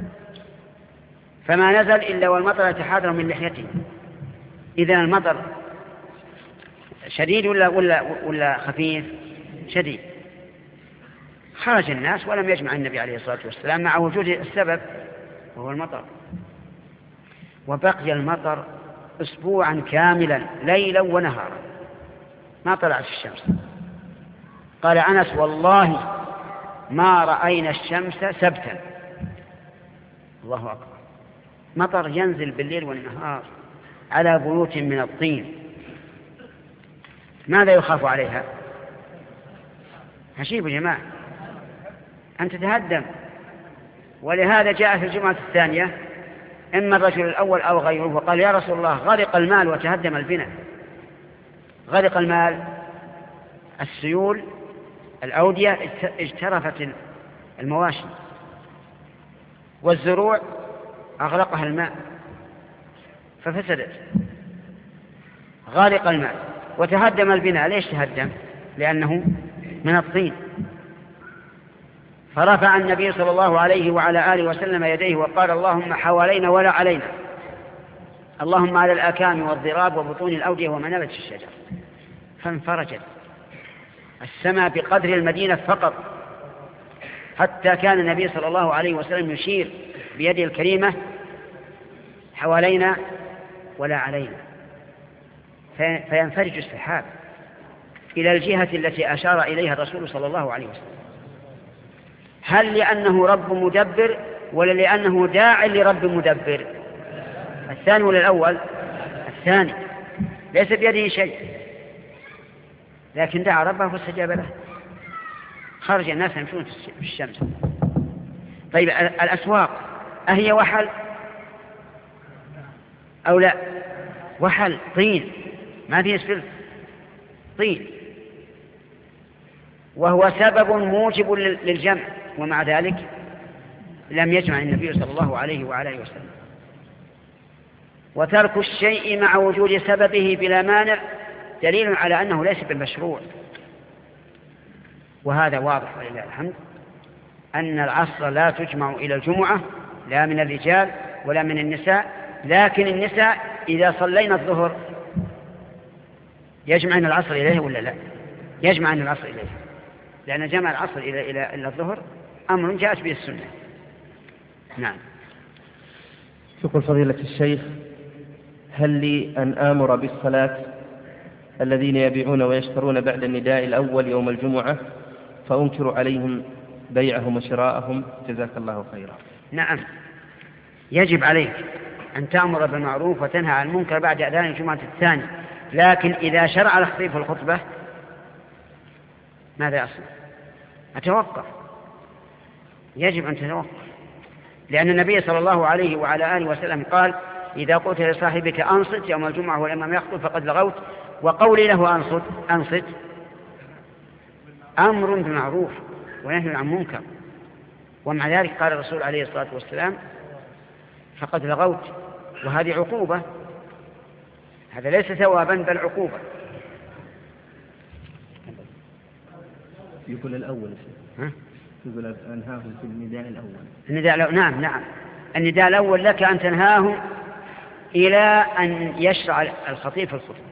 فما نزل إلا والمطر يتحادر من لحيته. إذن المطر شديد ولا, ولا, ولا خفيف؟ شديد. خرج الناس ولم يجمع النبي عليه الصلاة والسلام مع وجود السبب وهو المطر، وبقي المطر أسبوعا كاملا ليلا ونهارا ما طلعت الشمس. قال أنس: والله ما رأينا الشمس سبتا. الله أكبر. مطر ينزل بالليل والنهار على بيوت من الطين، ماذا يخاف عليها؟ عجيب يا جماعة، أن تتهدم. ولهذا جاء في الجمعة الثانية إما الرجل الأول أو غيره وقال: يا رسول الله، غرق المال وتهدم البناء. غرق المال، السيول، الأودية اجترفت المواشي، والزروع أغرقها الماء ففسدت. غرق المال وتهدم البناء. ليش تهدم؟ لأنه من الطين. فرفع النبي صلى الله عليه وعلى آله وسلم يديه وقال: اللهم حوالينا ولا علينا، اللهم على الآكام والضراب وبطون الأودية ومنابت الشجر. فانفرجت السماء بقدر المدينة فقط، حتى كان النبي صلى الله عليه وسلم يشير بيده الكريمة: حوالينا ولا علينا. فينفرج السحاب إلى الجهة التي أشار إليها الرسول صلى الله عليه وسلم. هل لأنه رب مدبر ولا لأنه داع لرب مدبر؟ الثاني ولا الأول؟ الثاني. ليس بيده شيء، لكن دعا ربه فاستجاب له. خرج الناس يمشون في الشمس. طيب الأسواق أهي وحل أو لا؟ وحل طين، ما فيه اسفلت، طين، وهو سبب موجب للجمع، ومع ذلك لم يجمع النبي صلى الله عليه وعلى اله وسلم. وترك الشيء مع وجود سببه بلا مانع دليل على أنه ليس بالمشروع. وهذا واضح ولله الحمد أن العصر لا تجمع إلى الجمعة، لا من الرجال ولا من النساء، لكن النساء إذا صلينا الظهر يجمعن العصر إليه ولا لا؟ يجمعن العصر إليه، لأن جمع العصر إلى إلى إلى الظهر أمر جاءت به السنة. نعم. يقول فضيلة الشيخ: هل لي أن آمر بالصلاة الذين يبيعون ويشترون بعد النداء الأول يوم الجمعة فأنكر عليهم بيعهم وشراءهم؟ جزاك الله خيرا. نعم، يجب عليك أن تأمر بالمعروف وتنهى عن المنكر بعد أذان الجمعة الثاني، لكن إذا شرع الخطيب الخطبة ماذا يصنع؟ أتوقف. يجب أن تتوقف، لأن النبي صلى الله عليه وعلى آله وسلم قال: إذا قلت لصاحبك أنصت يوم الجمعة والإمام يخطب فقد لغوت. وقولي له أنصت أنصت أمر بالمعروف ونهي عن منكر، ومع ذلك قال الرسول عليه الصلاة والسلام: فقد لغوت. وهذه عقوبة، هذا ليس ثوابا بل عقوبة. يقول الأول ها؟ يقول أنهاهم في النداء الأول. النداء الأول، نعم نعم، النداء الأول لك أن تنهاهم إلى أن يشرع الخطيب في الخطبة.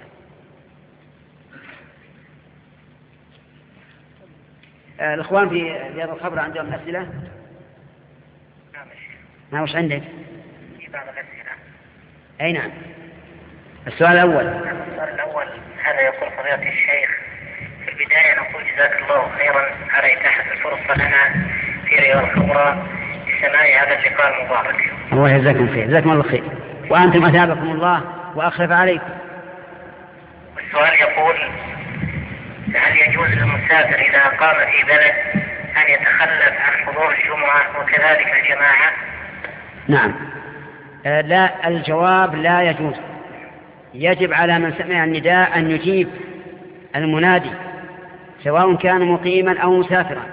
آه الإخوان في رياض الخبر عندهم أسئلة؟ نعم. ما وش عندك؟ في بعض الأسئلة. أي نعم. السؤال الأول. السؤال الأول هذا يقول فضيلة الشيخ: في البداية نقول جزاك الله خيرا على إتاحة الفرصة لنا في رياض الخبر لسماع هذا اللقاء المبارك. الله يجزاكم خير. جزاكم الله خير، وأنتم أثابكم الله وأخلف عليكم. والسؤال يقول: هل يجوز للمسافر إذا قام في بلد أن يتخلف عن حضور الجمعة وكذلك الجماعة؟ نعم. آه لا، الجواب لا يجوز. يجب على من سمع النداء أن يجيب المنادي سواء كان مقيما أو مسافرا.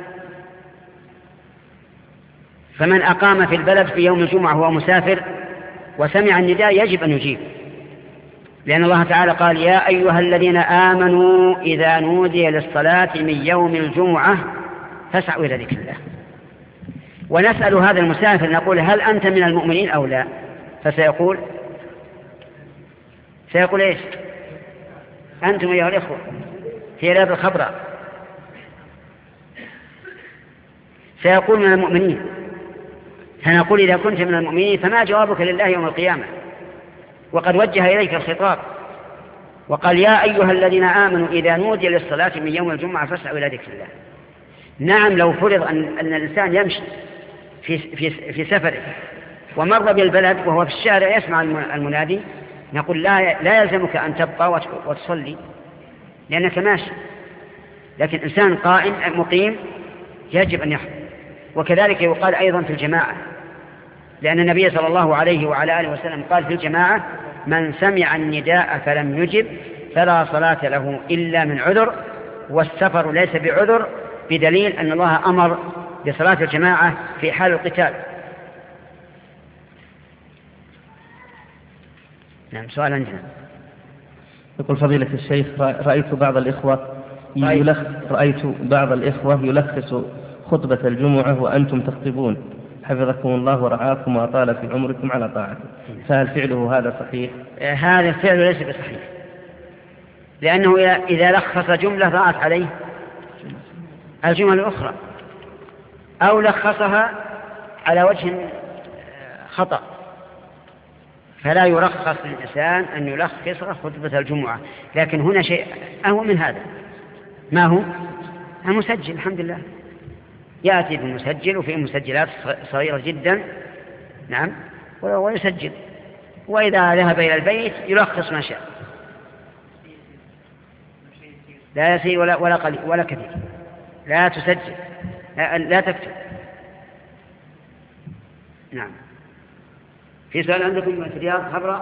فمن أقام في البلد في يوم الجمعة وهو مسافر وسمع النداء يجب أن يجيب، لأن الله تعالى قال: يا أيها الذين آمنوا إذا نودي للصلاة من يوم الجمعة فاسعوا إلى ذكر الله. ونسأل هذا المسافر نقول: هل أنت من المؤمنين أو لا؟ فسيقول سيقول إيش؟ أنتم أيها الإخوة في رياض الخبراء. سيقول من المؤمنين، فنقول إذا كنت من المؤمنين فما جوابك لله يوم القيامة؟ وقد وجه إليك الخطاب وقال يا أيها الذين آمنوا إذا نودي للصلاة من يوم الجمعة فاسعوا إلى ذكر الله. نعم، لو فرض أن, أن الإنسان يمشي في, في, في سفره ومر بالبلد وهو في الشارع يسمع المنادي، نقول لا, لا يلزمك أن تبقى وتصلي لأنك ماشي، لكن إنسان قائم مقيم يجب أن يحضر. وكذلك يقال أيضا في الجماعة، لأن النبي صلى الله عليه وعلى آله وسلم قال في الجماعة من سمع النداء فلم يجب فلا صلاة له إلا من عذر، والسفر ليس بعذر، بدليل أن الله أمر بصلاة الجماعة في حال القتال. نعم، سؤال عندنا. يقول فضيلة الشيخ رأيت بعض الإخوة يلخ... رأيت بعض الإخوة يلخص خطبة الجمعة وأنتم تخطبون، حفظكم الله ورعاكم وأطال في عمركم على طاعته، فهل فعله هذا صحيح؟ هذا الفعل ليس بصحيح، لأنه إذا لخص جملة ضاعت عليه الجمل الأخرى، أو لخصها على وجه خطأ، فلا يرخص للإنسان أن يلخص خطبة الجمعة. لكن هنا شيء أهو من هذا، ما هو المسجل، الحمد لله يأتي بالمسجل، وفيه مسجلات صغيرة جدا، نعم، ويسجل، وإذا ذهب إلى البيت يلخص ما شاء، لا يسير ولا ولا قليل ولا كثير. لا تسجل، لا, لا تكتب. نعم. في سؤال عندكم من الرياض؟ خبر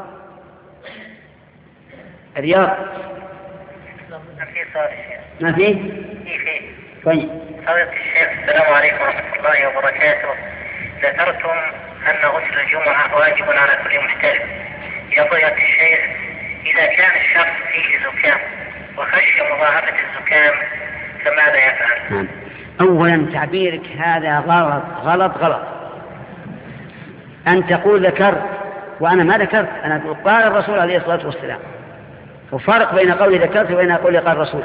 الرياض ما فيه؟ فيه. طيب. فضيلة الشيخ السلام عليكم ورحمة الله وبركاته. ذكرتم أن غسل الجمعة واجب على كل محترم. يا فضيلة الشيخ، إذا كان الشخص فيه زكام وخشي مضاعفة الزكام فماذا يفعل؟ نعم. أولا تعبيرك هذا غلط غلط غلط. أن تقول ذكرت وأنا ما ذكرت، أنا أقول قال الرسول عليه الصلاة والسلام، وفرق بين قولي ذكرت وبين قولي قال الرسول.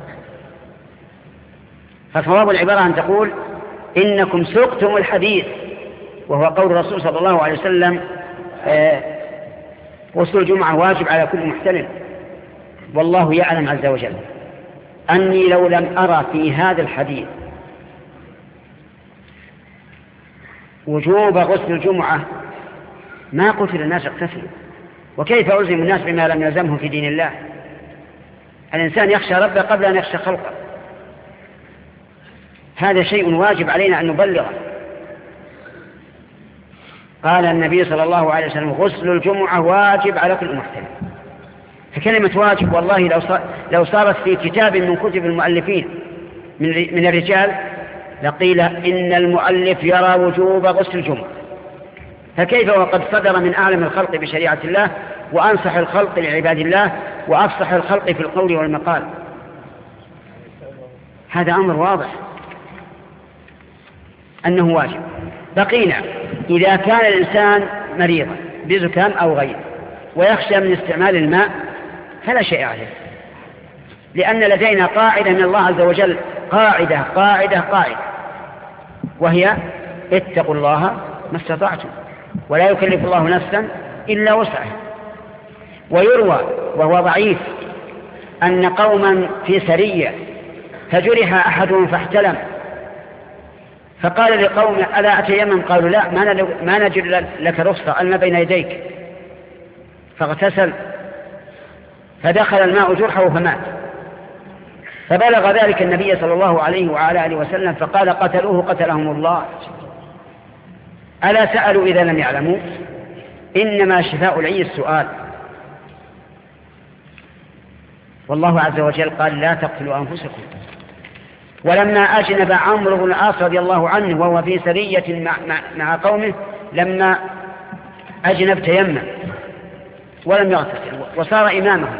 فصواب العبارة أن تقول إنكم سقتم الحديث، وهو قول الرسول صلى الله عليه وسلم غسل الجمعة واجب على كل محتلم. والله يعلم عز وجل أني لو لم أرى في هذا الحديث وجوب غسل الجمعة ما قلت للناس اغتسلوا. وكيف ألزم الناس بما لم يلزمهم في دين الله؟ الإنسان يخشى ربه قبل أن يخشى خلقه، هذا شيء واجب علينا أن نبلغه. قال النبي صلى الله عليه وسلم غسل الجمعة واجب على كل محتلم. فكلمة واجب والله لو لو صارت في كتاب من كتب المؤلفين من الرجال لقيل إن المؤلف يرى وجوب غسل الجمعة، فكيف وقد صدر من أعلم الخلق بشريعة الله وأنصح الخلق لعباد الله وأفصح الخلق في القول والمقال؟ هذا أمر واضح أنه واجب. بقينا إذا كان الإنسان مريضا بزكام أو غيره ويخشى من استعمال الماء فلا شيء عليه، لأن لدينا قاعدة من الله عز وجل، قاعدة قاعدة قاعدة وهي اتقوا الله ما استطعتم ولا يكلف الله نفسا إلا وسعها. ويروى وهو ضعيف أن قوما في سرية فجرح أحدهم فاحتلم، فقال لقوم ألا أتيمم؟ قالوا لا، ما نجد لك رخصة، الماء بين يديك. فاغتسل فدخل الماء جرحه فمات. فبلغ ذلك النبي صلى الله عليه وعلى آله وسلم فقال قتلوه قتلهم الله. ألا سألوا إذا لم يعلموا؟ إنما شفاء العي السؤال. والله عز وجل قال لا تقتلوا أنفسكم. ولما أجنب عمرو بن العاص رضي الله عنه وهو في سرية مع, مع, مع قومه، لما أجنب تيمم ولم يغتسل وصار إمامهم،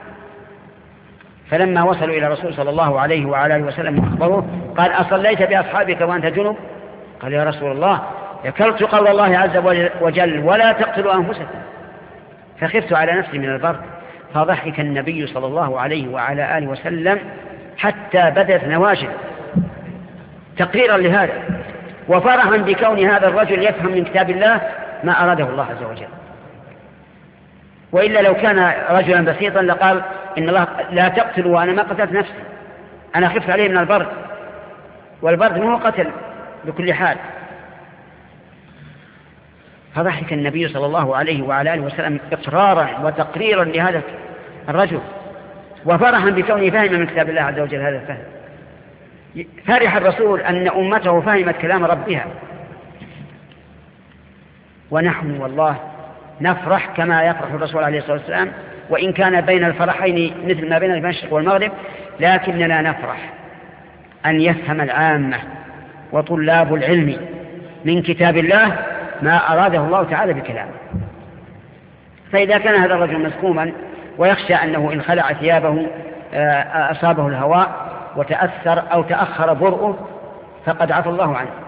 فلما وصلوا إلى الرسول صلى الله عليه وعلى آله وسلم وأخبروه قال أصليت بأصحابك وأنت جنب؟ قال يا رسول الله ذكرت قول الله عز وجل ولا تقتلوا أنفسكم فخفت على نفسي من البرد. فضحك النبي صلى الله عليه وعلى آله وسلم حتى بدت نواجذ تقريرا لهذا، وفرحا بكون هذا الرجل يفهم من كتاب الله ما أراده الله عز وجل. وإلا لو كان رجلا بسيطا لقال إن الله لا تقتل وأنا ما قتلت نفسي، أنا خفت عليه من البرد، والبرد ما هو قتل بكل حال. فضحك النبي صلى الله عليه وعلى آله وسلم إقرارا وتقريرا لهذا الرجل، وفرحا بكونه فهم من كتاب الله عز وجل هذا الفهم. فرح الرسول أن أمته فهمت كلام ربها، ونحن والله نفرح كما يفرح الرسول عليه الصلاة والسلام، وإن كان بين الفرحين مثل ما بين المشرق والمغرب، لكننا نفرح أن يفهم العامة وطلاب العلم من كتاب الله ما أراده الله تعالى بكلامه. فإذا كان هذا الرجل مسكوما ويخشى أنه إن خلع ثيابه أصابه الهواء وتأثر أو تأخر برؤه فقد عفى الله عنه.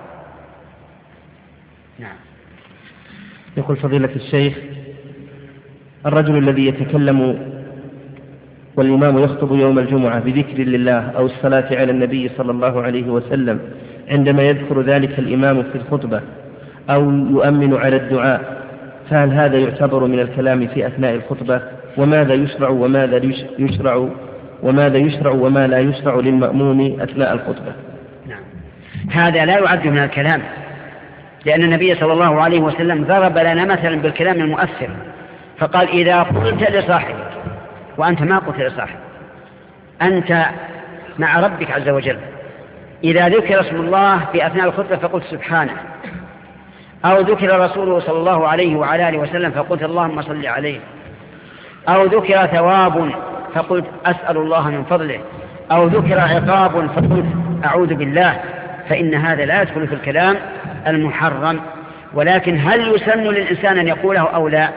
نعم. يقول فضيلة الشيخ: الرجل الذي يتكلم والإمام يخطب يوم الجمعة بذكر لله أو الصلاة على النبي صلى الله عليه وسلم، عندما يذكر ذلك الإمام في الخطبة أو يؤمن على الدعاء، فهل هذا يعتبر من الكلام في أثناء الخطبة؟ وماذا يشرع وماذا يشرع وماذا يشرع وما لا يشرع للمأموم أثناء الخطبة؟ نعم. هذا لا يعد من الكلام، لأن النبي صلى الله عليه وسلم ضرب لنا مثلا بالكلام المؤثر، فقال: إذا قلت لصاحبك، وأنت ما قلت لصاحبك، أنت مع ربك عز وجل، إذا ذكر اسم الله في أثناء الخطبة فقلت سبحانه، أو ذكر رسوله صلى الله عليه وعلى آله وسلم فقلت اللهم صل عليه، أو ذكر ثواب فقلت أسأل الله من فضله، أو ذكر عقاب فقلت أعوذ بالله، فإن هذا لا يدخل في الكلام المحرم. ولكن هل يسن للإنسان أن يقوله أو لا؟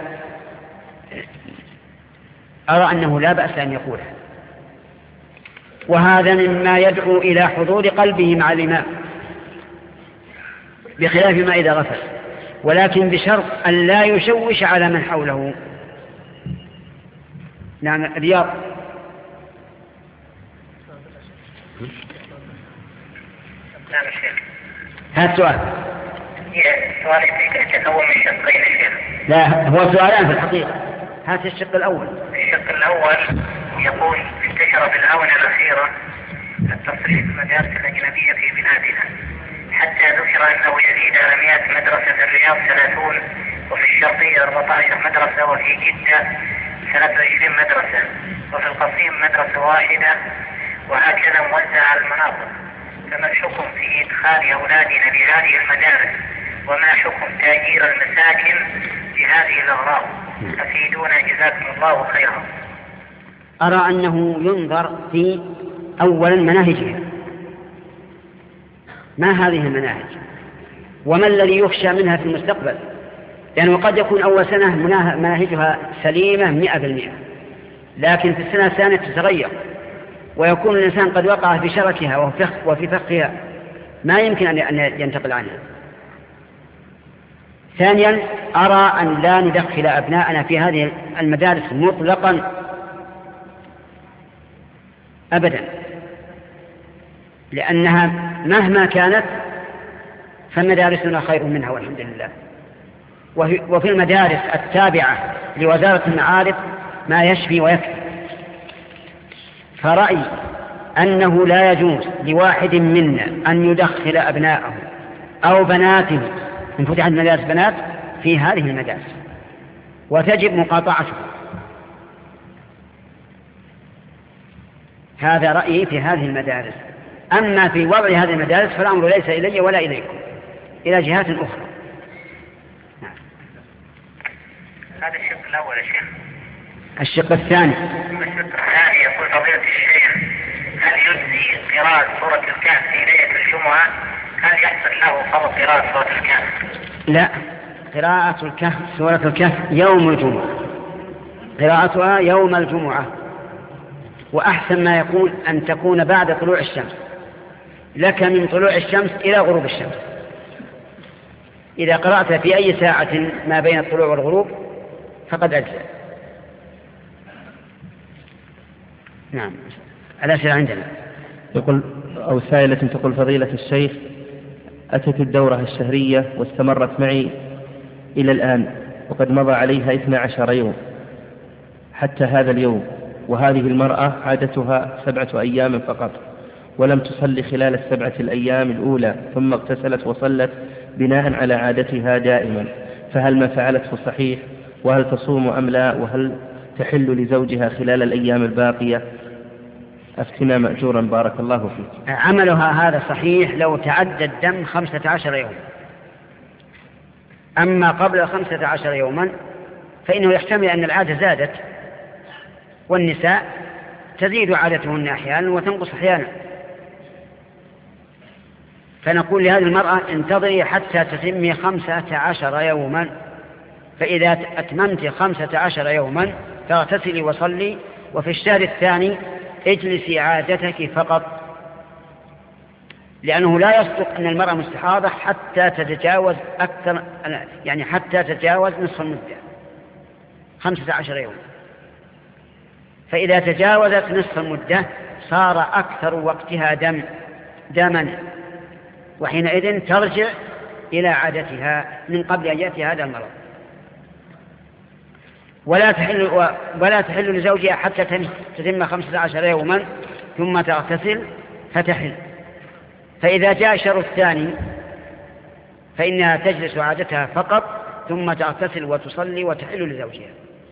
أرى أنه لا بأس أن يقوله، وهذا مما يدعو إلى حضور قلبه مع الإمام، بخلاف ما إذا غفل، ولكن بشرط أن لا يشوش على من حوله. نعم. رياض. نعم الشيخ. هذا السؤال. سؤال يتكون من شقين يا شيخ. لا، هو سؤالان في الحقيقة. هذا الشق الأول. الشق الأول يقول: انتشر في الآونة الأخيرة التصريح في المدارس الأجنبية في بلادنا، حتى ذكر أنه يزيد على مئة مدرسة في الرياض ثلاثون، وفي الشرقية أربعة عشر مدرسة، وفي جدة ثلاثة وعشرين مدرسة، وفي القصيم مدرسة واحدة، وهكذا موزع على المناطق. فما الحكم في إدخال أولادنا لهذه المدارس؟ وما حكم تأجير المساكن لهذه الأغراض؟ أفيدونا جزاكم الله خيرا. أرى أنه ينظر في أولا مناهجها، ما هذه المناهج وما الذي يخشى منها في المستقبل، لأنه قد يكون أول سنة مناهجها سليمة مئة بالمئة، لكن في السنة الثانية تتغير، ويكون الإنسان قد وقع في شركها وفي فقهها ما يمكن أن ينتقل عنها. ثانيا، أرى أن لا ندخل أبناءنا في هذه المدارس مطلقا أبدا، لأنها مهما كانت فمدارسنا خير منها والحمد لله. وفي المدارس التابعة لوزارة المعارف ما يشفي ويكفي. فرأي أنه لا يجوز لواحد منا أن يدخل أبناءه أو بناته إن فتحت مدارس بنات في هذه المدارس، وتجب مقاطعته. هذا رأيي في هذه المدارس. أما في وضع هذه المدارس فالأمر ليس إلي ولا إليكم، إلى جهات أخرى. نعم. هذا الشق الأول يا شيخ. الشق الثاني. الشق الثاني يقول فضيلة الشيخ: هل يجزي قراءة سورة الكهف في ليلة الجمعة؟ هل يحصل له فرض قراءة سورة الكهف؟ لا، قراءة الكهف سورة الكهف يوم الجمعة، قراءتها يوم الجمعة، وأحسن ما يكون أن تكون بعد طلوع الشمس، لك من طلوع الشمس إلى غروب الشمس. إذا قرأت في أي ساعة ما بين الطلوع والغروب فقد أجزأ. نعم. الأسئلة عندنا. يقول أو سائلة تقول: فضيلة الشيخ، أتت الدورة الشهرية واستمرت معي إلى الآن، وقد مضى عليها اثنا عشر يوم حتى هذا اليوم، وهذه المرأة عادتها سبعة أيام فقط، ولم تصلي خلال السبعة الأيام الأولى، ثم اغتسلت وصلت بناء على عادتها دائما، فهل ما فعلته صحيح؟ وهل تصوم أم لا؟ وهل تحل لزوجها خلال الأيام الباقية؟ أفتنا مأجورا بارك الله فيك. عملها هذا صحيح لو تعدى الدم خمسة عشر يوم، أما قبل خمسة عشر يوما فإنه يحتمل أن العادة زادت، والنساء تزيد عادتهن أحيانا وتنقص أحيانا، فنقول لهذه المرأة انتظري حتى تتمي خمسة عشر يوما، فإذا أتممت خمسة عشر يوما فاغتسلي وصلي، وفي الشهر الثاني اجلسي عادتك فقط، لأنه لا يصدق أن المرأة مستحاضة حتى تتجاوز أكثر، يعني حتى تتجاوز نصف المدة خمسة عشر يوم، فإذا تجاوزت نصف المدة صار أكثر وقتها دم دما، وحينئذ ترجع إلى عادتها من قبل أن يأتي هذا المرض. ولا تحل, ولا تحل لزوجها حتى تتم خمسة عشر يوما ثم تغتسل فتحل، فإذا جاء الشهر الثاني فإنها تجلس عادتها فقط ثم تغتسل وتصلي وتحل لزوجها.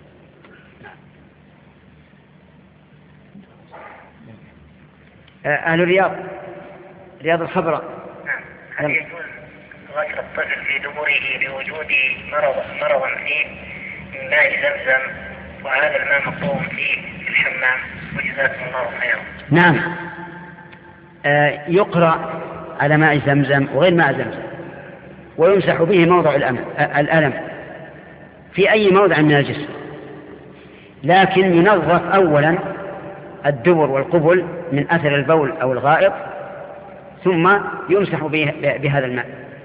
أهل الرياض رياض الخبراء. نعم. هل يجوز غسل الطفل في دبره بوجود مرض مرض فيه من ماء زمزم، وهذا الماء مقوم فيه في الحمام؟ وجزاكم الله خيرا. نعم، آه يقرأ على ماء زمزم وغير ماء زمزم، ويمسح به موضع الألم في أي موضع من الجسم، لكن ينظف أولا الدبر والقبل من أثر البول أو الغائط، ثم يمسح بهذا الماء.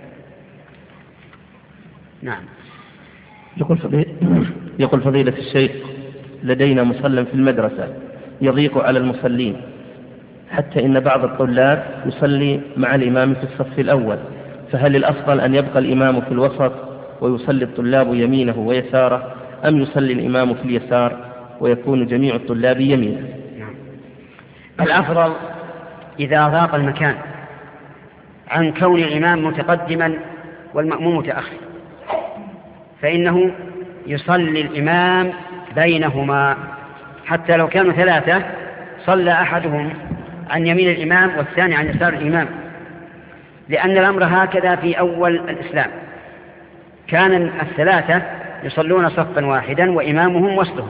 نعم. يقول فضيلة, يقول فضيلة الشيخ: لدينا مصلى في المدرسة يضيق على المصلين، حتى إن بعض الطلاب يصلي مع الإمام في الصف الأول، فهل الأفضل أن يبقى الإمام في الوسط ويصلي الطلاب يمينه ويساره، أم يصلي الإمام في اليسار ويكون جميع الطلاب يمينه؟ الأفضل إذا ضاق المكان عن كون الإمام متقدما والمأموم متأخر، فإنه يصلي الإمام بينهما، حتى لو كانوا ثلاثة صلى أحدهم عن يمين الإمام والثاني عن يسار الإمام، لأن الأمر هكذا في أول الإسلام، كان الثلاثة يصلون صفا واحدا وإمامهم وسطهم،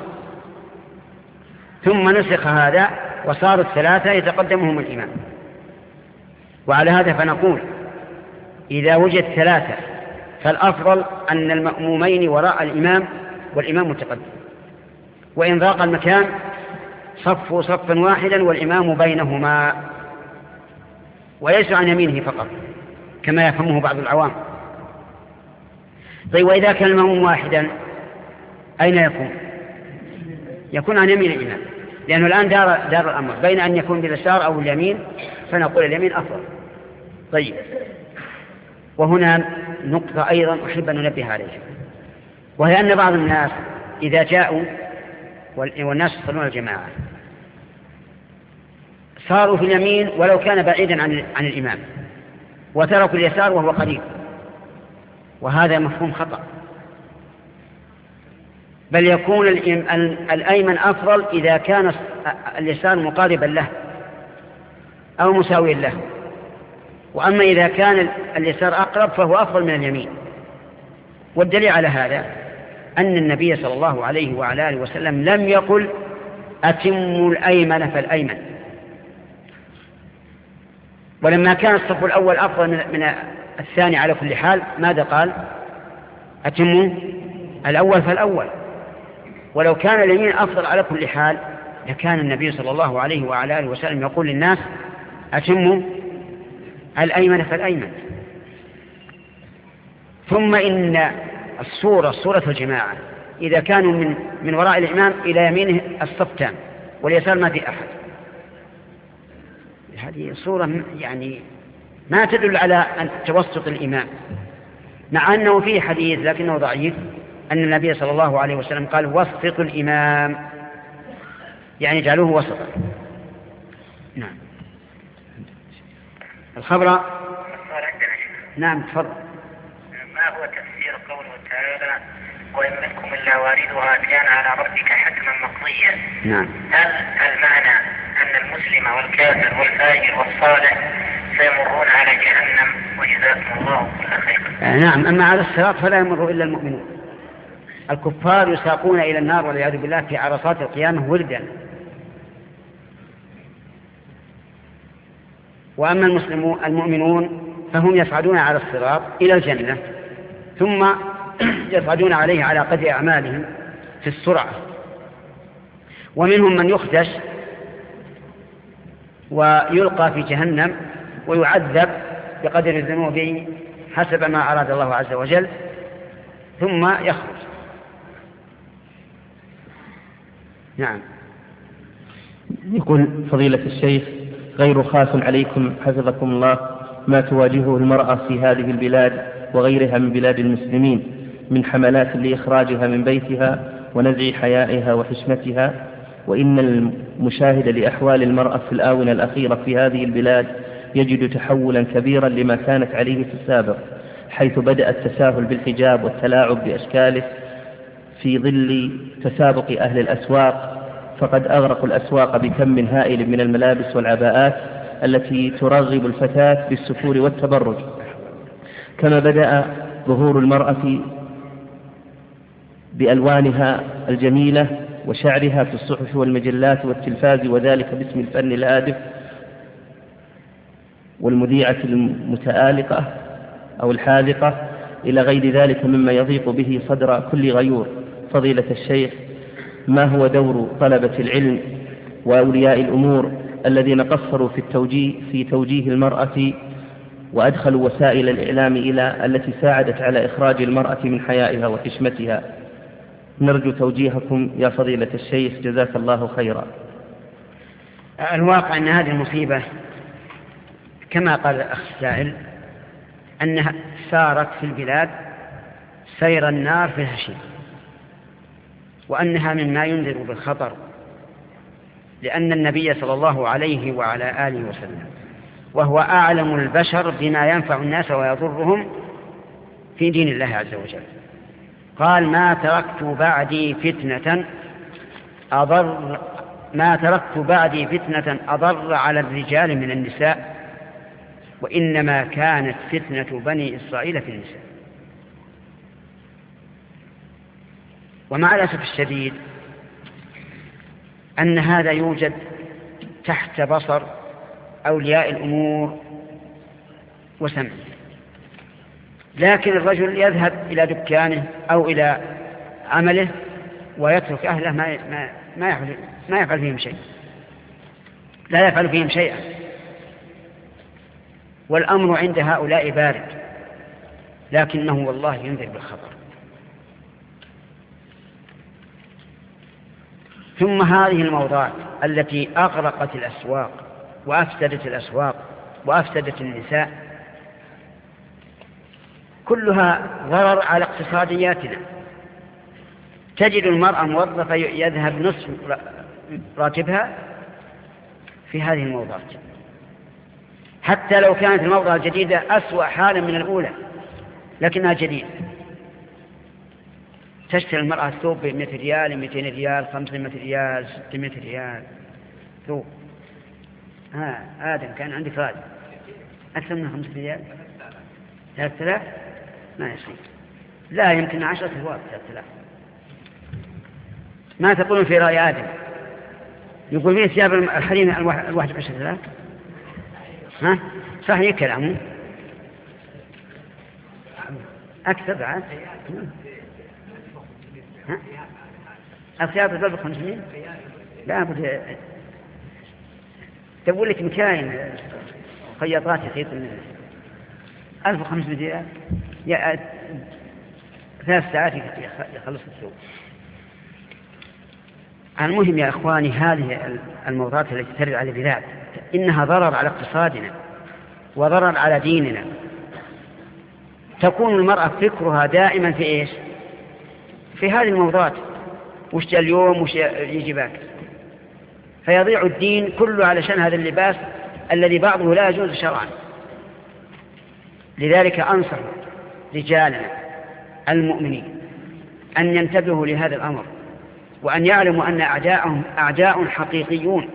ثم نسخ هذا وصار الثلاثة يتقدمهم الإمام. وعلى هذا فنقول إذا وجد ثلاثة فالأفضل أن المأمومين وراء الإمام والإمام متقدم، وإن ضاق المكان صفوا صفا واحدا والإمام بينهما، وليس عن يمينه فقط كما يفهمه بعض العوام. طيب، وإذا كان المأموم واحدا أين يكون؟ يكون عن يمين الإمام، لأنه الآن دار, دار الأمر بين أن يكون باليسار أو اليمين، فنقول اليمين أفضل. طيب، وهنا نقطة أيضا أحب أن ننبه عليها، وهي أن بعض الناس إذا جاءوا والناس يصلون الجماعة صاروا في اليمين ولو كان بعيدا عن, عن الإمام، وتركوا اليسار وهو قريب، وهذا مفهوم خطأ، بل يكون الأيمن أفضل إذا كان اليسار مقاربا له أو مساويا له، وأما إذا كان اليسار أقرب فهو أفضل من اليمين. والدليل على هذا أن النبي صلى الله عليه وعلى آله وسلم لم يقل أتموا الأيمن فالأيمن، ولما كان الصف الأول أفضل من الثاني على كل حال ماذا قال؟ أتموا الأول فالأول. ولو كان اليمين أفضل على كل حال لكان النبي صلى الله عليه وعلى آله وسلم يقول للناس أتموا الأيمن فالأيمن. ثم إن الصورة صورة الجماعة إذا كانوا من, من وراء الإمام إلى يمينه الصف تام واليسار ما في أحد، هذه صورة يعني ما تدل على توسط الإمام، مع أنه فيه حديث لكنه ضعيف أن النبي صلى الله عليه وسلم قال وسط الإمام، يعني جعلوه وسطا. نعم. الخبر. نعم تفضل. ما هو تفسير قوله تعالى وإن منكم إلا واردها كان على ربك حتما مقضيا؟ نعم. هل المعنى أن المسلم والكافر والفاجر والصالح سيمرون على جهنم وجزاكم الله كل خير؟ آه نعم. أما على الصراط فلا يمر إلا المؤمنون. الكفار يساقون إلى النار والعياذ بالله في عرصات القيامة وردا. وأما المسلمون المؤمنون فهم يصعدون على الصراط إلى الجنة، ثم يصعدون عليه على قدر أعمالهم في السرعة. ومنهم من يخدش ويلقى في جهنم ويعذب بقدر الذنوب حسب ما أراد الله عز وجل ثم يخرج. نعم. يقول فضيلة الشيخ غير خاف عليكم حفظكم الله ما تواجهه المرأة في هذه البلاد وغيرها من بلاد المسلمين من حملات لإخراجها من بيتها ونزع حيائها وحشمتها، وإن المشاهد لأحوال المرأة في الآونة الأخيرة في هذه البلاد يجد تحولا كبيرا لما كانت عليه في السابق، حيث بدأ التساهل بالحجاب والتلاعب بأشكاله في ظل تسابق أهل الأسواق، فقد أغرقوا الأسواق بكم هائل من الملابس والعباءات التي ترغب الفتاة بالسفور والتبرج. كما بدأ ظهور المرأة بألوانها الجميلة وشعرها في الصحف والمجلات والتلفاز، وذلك باسم الفن الهادف والمذيعة المتآلقة أو الحاذقة إلى غير ذلك مما يضيق به صدر كل غيور. فضيلة الشيخ ما هو دور طلبة العلم وأولياء الأمور الذين قصروا في التوجيه في توجيه المرأة وأدخلوا وسائل الإعلام إلى التي ساعدت على إخراج المرأة من حيائها وحشمتها؟ نرجو توجيهكم يا فضيلة الشيخ جزاك الله خيرا. الواقع أن هذه المصيبة كما قال الأخ السائل أنها سارت في البلاد سير النار في الهشيم، وأنها مما ينذر بالخطر، لأن النبي صلى الله عليه وعلى آله وسلم وهو أعلم البشر بما ينفع الناس ويضرهم في دين الله عز وجل قال ما تركت بعدي فتنة أضر ما تركت بعدي فتنة أضر على الرجال من النساء، وإنما كانت فتنة بني إسرائيل في النساء. ومع الأسف الشديد أن هذا يوجد تحت بصر أولياء الأمور وسمع، لكن الرجل يذهب إلى دكانه أو إلى عمله ويترك أهله ما ما ما يفعل ما يفعل فيهم شيء، لا يفعل فيهم شيئا، والأمر عند هؤلاء بارد، لكنه والله ينذر بالخطر. ثم هذه الموضوعات التي أغرقت الأسواق وأفسدت الأسواق وأفسدت النساء كلها ضرر على اقتصادياتنا. تجد المرأة موظفة يذهب نصف راتبها في هذه الموضوعات، حتى لو كانت الموضوعة الجديدة أسوأ حالا من الأولى لكنها جديدة. تشتري المرأة ثوب بمئة ريال مئتين ريال خمسمائة ريال ستمائة ريال ثوب. ها آدم كان عندك راتب أكثر من خمسة ريال ثلاثة آلاف ما يصير، لا يمكن عشرة ثواب ثلاثة آلاف. ما تقولون في رأي آدم؟ يقول فيه ثياب الحريم الواحد بعشرة آلاف. ها صحيح كلامه أكثر بعد. ها الثياب تضرب خمسمائة لا بد تقول لك مكاين خياطات يخيط ألف وخمسمائة ريال يا ثلاث ساعات يخلص السوق. المهم يا إخواني هذه الموضوعات التي ترد على البلاد إنها ضرر على اقتصادنا، وضرر على ديننا، تكون المرأة فكرها دائما في إيش؟ في هذه الموضوعات، وش اليوم وش يجي باك، فيضيع الدين كله علشان هذا اللباس الذي بعضه لا يجوز شرعا. لذلك أنصح رجالنا المؤمنين أن ينتبهوا لهذا الأمر، وأن يعلموا أن أعداءهم أعداء حقيقيون.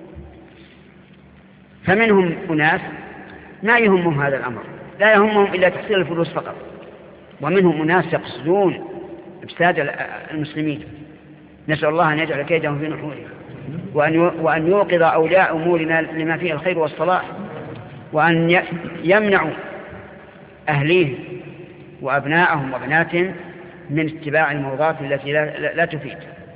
فمنهم أناس ما يهمهم هذا الأمر، لا يهمهم إلا تحصيل الفلوس فقط، ومنهم أناس يقصدون إفساد المسلمين. نسأل الله أن يجعل كيدهم في نحورهم، وأن يوقظ أولياء أمورنا لما فيه الخير والصلاح، وأن يمنعوا أهليهم وأبناءهم وبناتهم من اتباع الموضات التي لا, لا تفيد.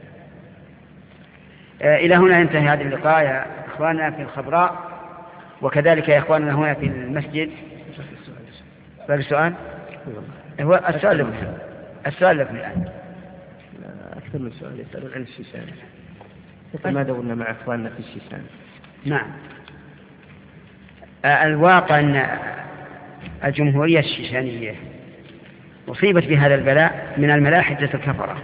إلى هنا ينتهي هذا اللقاء يا إخواننا في الخبراء، وكذلك يا إخواننا هنا في المسجد. باقي السؤال؟ هو السؤال لكم السؤال لكم الآن. أكثر من سؤال يسألون عن الشيشان، ما دورنا مع إخواننا في الشيشان. نعم. الواقع أن الجمهورية الشيشانية أصيبت بهذا البلاء من الملاحدة الكفرة.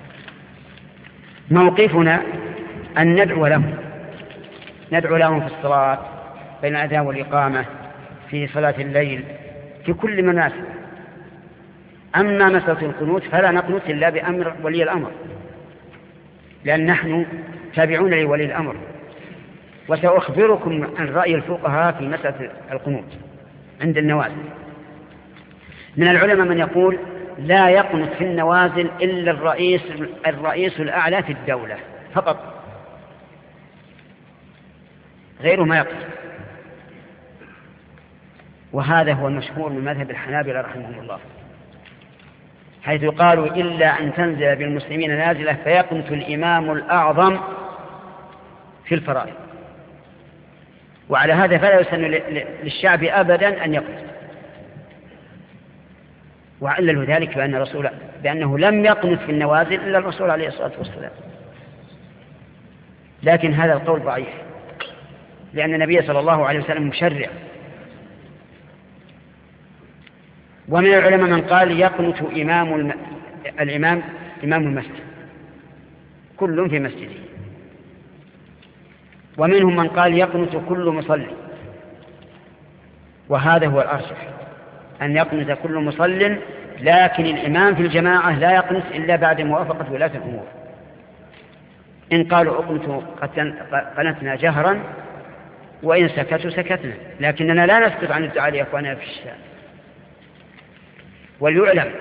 موقفنا أن ندعو لهم ندعو لهم في الصلاة بين الأذان والإقامة، في صلاة الليل، في كل مناسبة. أما مسألة القنوت فلا نقنت إلا بأمر ولي الأمر، لأن نحن تابعون لولي الأمر. وسأخبركم عن رأي الفقهاء في مسألة القنوت عند النوازل. من العلماء من يقول لا يقنت في النوازل إلا الرئيس الرئيس الأعلى في الدولة فقط، غيره ما يقنت. وهذا هو المشهور من مذهب الحنابلة رحمهم الله، حيث قالوا إلا أن تنزل بالمسلمين نازلة فيقنت الإمام الأعظم في الفرائض. وعلى هذا فلا يسن للشعب أبدا أن يقنت، وعلل ذلك بأن رسول بأنه لم يقنت في النوازل إلا الرسول عليه الصلاة والسلام. لكن هذا القول ضعيف، لأن النبي صلى الله عليه وسلم مشرع. ومن العلماء من قال يقنت إمام الم... الإمام إمام المسجد، كل في مسجده. ومنهم من قال يقنت كل مصلي، وهذا هو الأرجح، أن يقنت كل مصل، لكن الإمام في الجماعة لا يقنت إلا بعد موافقة ولاة الأمور. إن قالوا أقنت قنتنا جهرا، وإن سكتوا سكتنا، لكننا لا نسكت عن الدعاء لإخواننا في الشام. وليعلم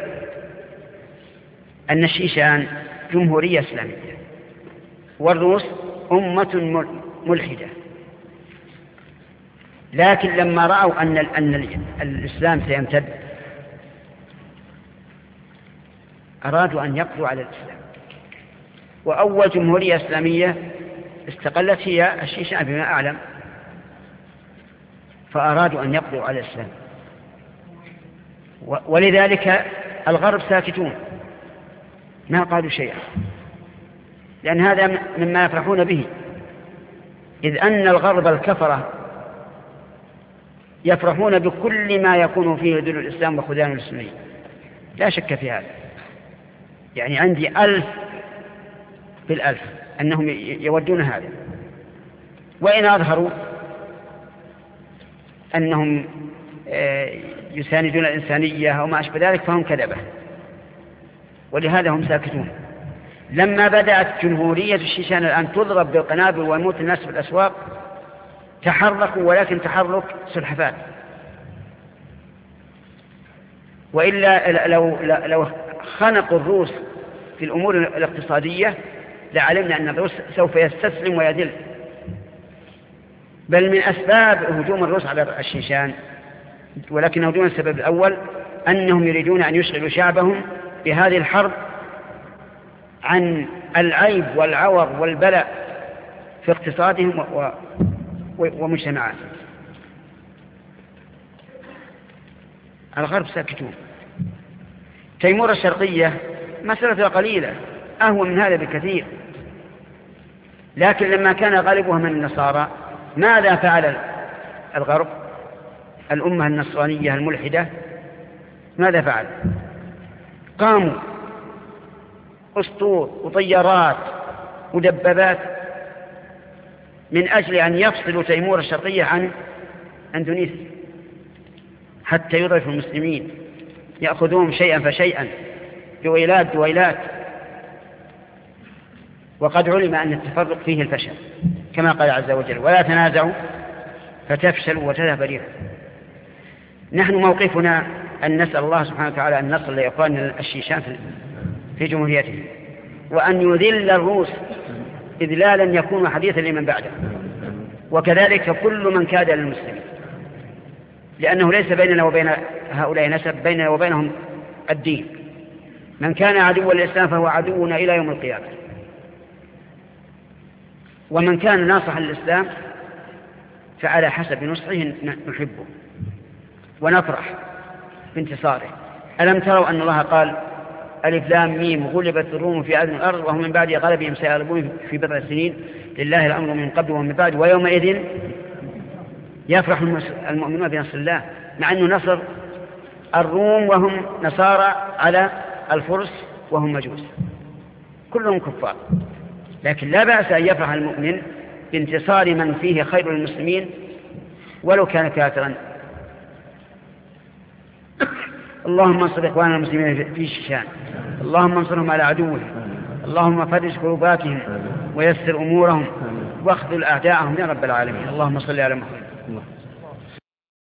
أن الشيشان جمهورية إسلامية، والروس أمة ملحدة، لكن لما رأوا أن, أن الإسلام سيمتد أرادوا أن يقضوا على الإسلام. وأول جمهورية إسلامية استقلت هي الشيشان بما أعلم، فأرادوا أن يقضوا على الإسلام. ولذلك الغرب ساكتون ما قالوا شيئا، لأن هذا مما يفرحون به، إذ أن الغرب الكفرة يفرحون بكل ما يكون فيه ذل الإسلام وخذلان المسلمين، لا شك في هذا. يعني عندي ألف بالألف أنهم يودون هذا، وإن أظهروا أنهم يساندون الإنسانية أو ما أشبه ذلك فهم كذبة، ولهذا هم ساكتون. لما بدأت جمهورية الشيشان الآن تضرب بالقنابل ويموت الناس في الأسواق تحركوا، ولكن تحرك سلحفاة. وإلا لو, لو خنقوا الروس في الأمور الاقتصادية لعلمنا أن الروس سوف يستسلم ويذل. بل من أسباب هجوم الروس على الشيشان، ولكن دون السبب الأول، أنهم يريدون أن يشغلوا شعبهم بهذه الحرب عن العيب والعور والبلاء في اقتصادهم و... ومجتمعاتهم. الغرب ساكتون. تيمور الشرقية مسألة قليلة أهون من هذا بكثير، لكن لما كان غالبها من النصارى ماذا فعل الغرب؟ الأمة النصرانية الملحدة ماذا فعل؟ قاموا أسطول وطيارات ودبابات من أجل أن يفصلوا تيمور الشرقية عن أندونيسيا حتى يضعف المسلمين، يأخذون شيئا فشيئا، دويلات دويلات. وقد علم أن التفرق فيه الفشل كما قال عز وجل: ولا تنازعوا فتفشلوا وتذهب ريحكم. نحن موقفنا أن نسأل الله سبحانه وتعالى أن نصل لإخواننا الشيشان في جمهوريته، وأن يذل الروس إذلالا يكون حديثا لمن بعده، وكذلك كل من كاد للمسلمين، لأنه ليس بيننا وبين هؤلاء نسب، بيننا وبينهم الدين. من كان عدوا للإسلام فهو عدونا إلى يوم القيامة، ومن كان ناصحا للإسلام فعلى حسب نصحه نحبه ونفرح بانتصاره. ألم تروا أن الله قال: ألف لام ميم غلبت الروم في أدنى الأرض وهم من بعد غلبهم سيغلبون في بضع سنين لله الأمر من قبل ومن بعد ويومئذ يفرح المؤمنون بنصر الله. مع أنه نصر الروم وهم نصارى على الفرس وهم مجوس، كلهم كفار، لكن لا بأس أن يفرح المؤمن بانتصار من فيه خير المسلمين ولو كان كافرا. اللهم انصر إخواننا المسلمين في الشيشان، اللهم انصرهم على عدوهم، اللهم فرج كروباتهم ويسر أمورهم واخذل أعداءهم يا رب العالمين. اللهم صل على محمد.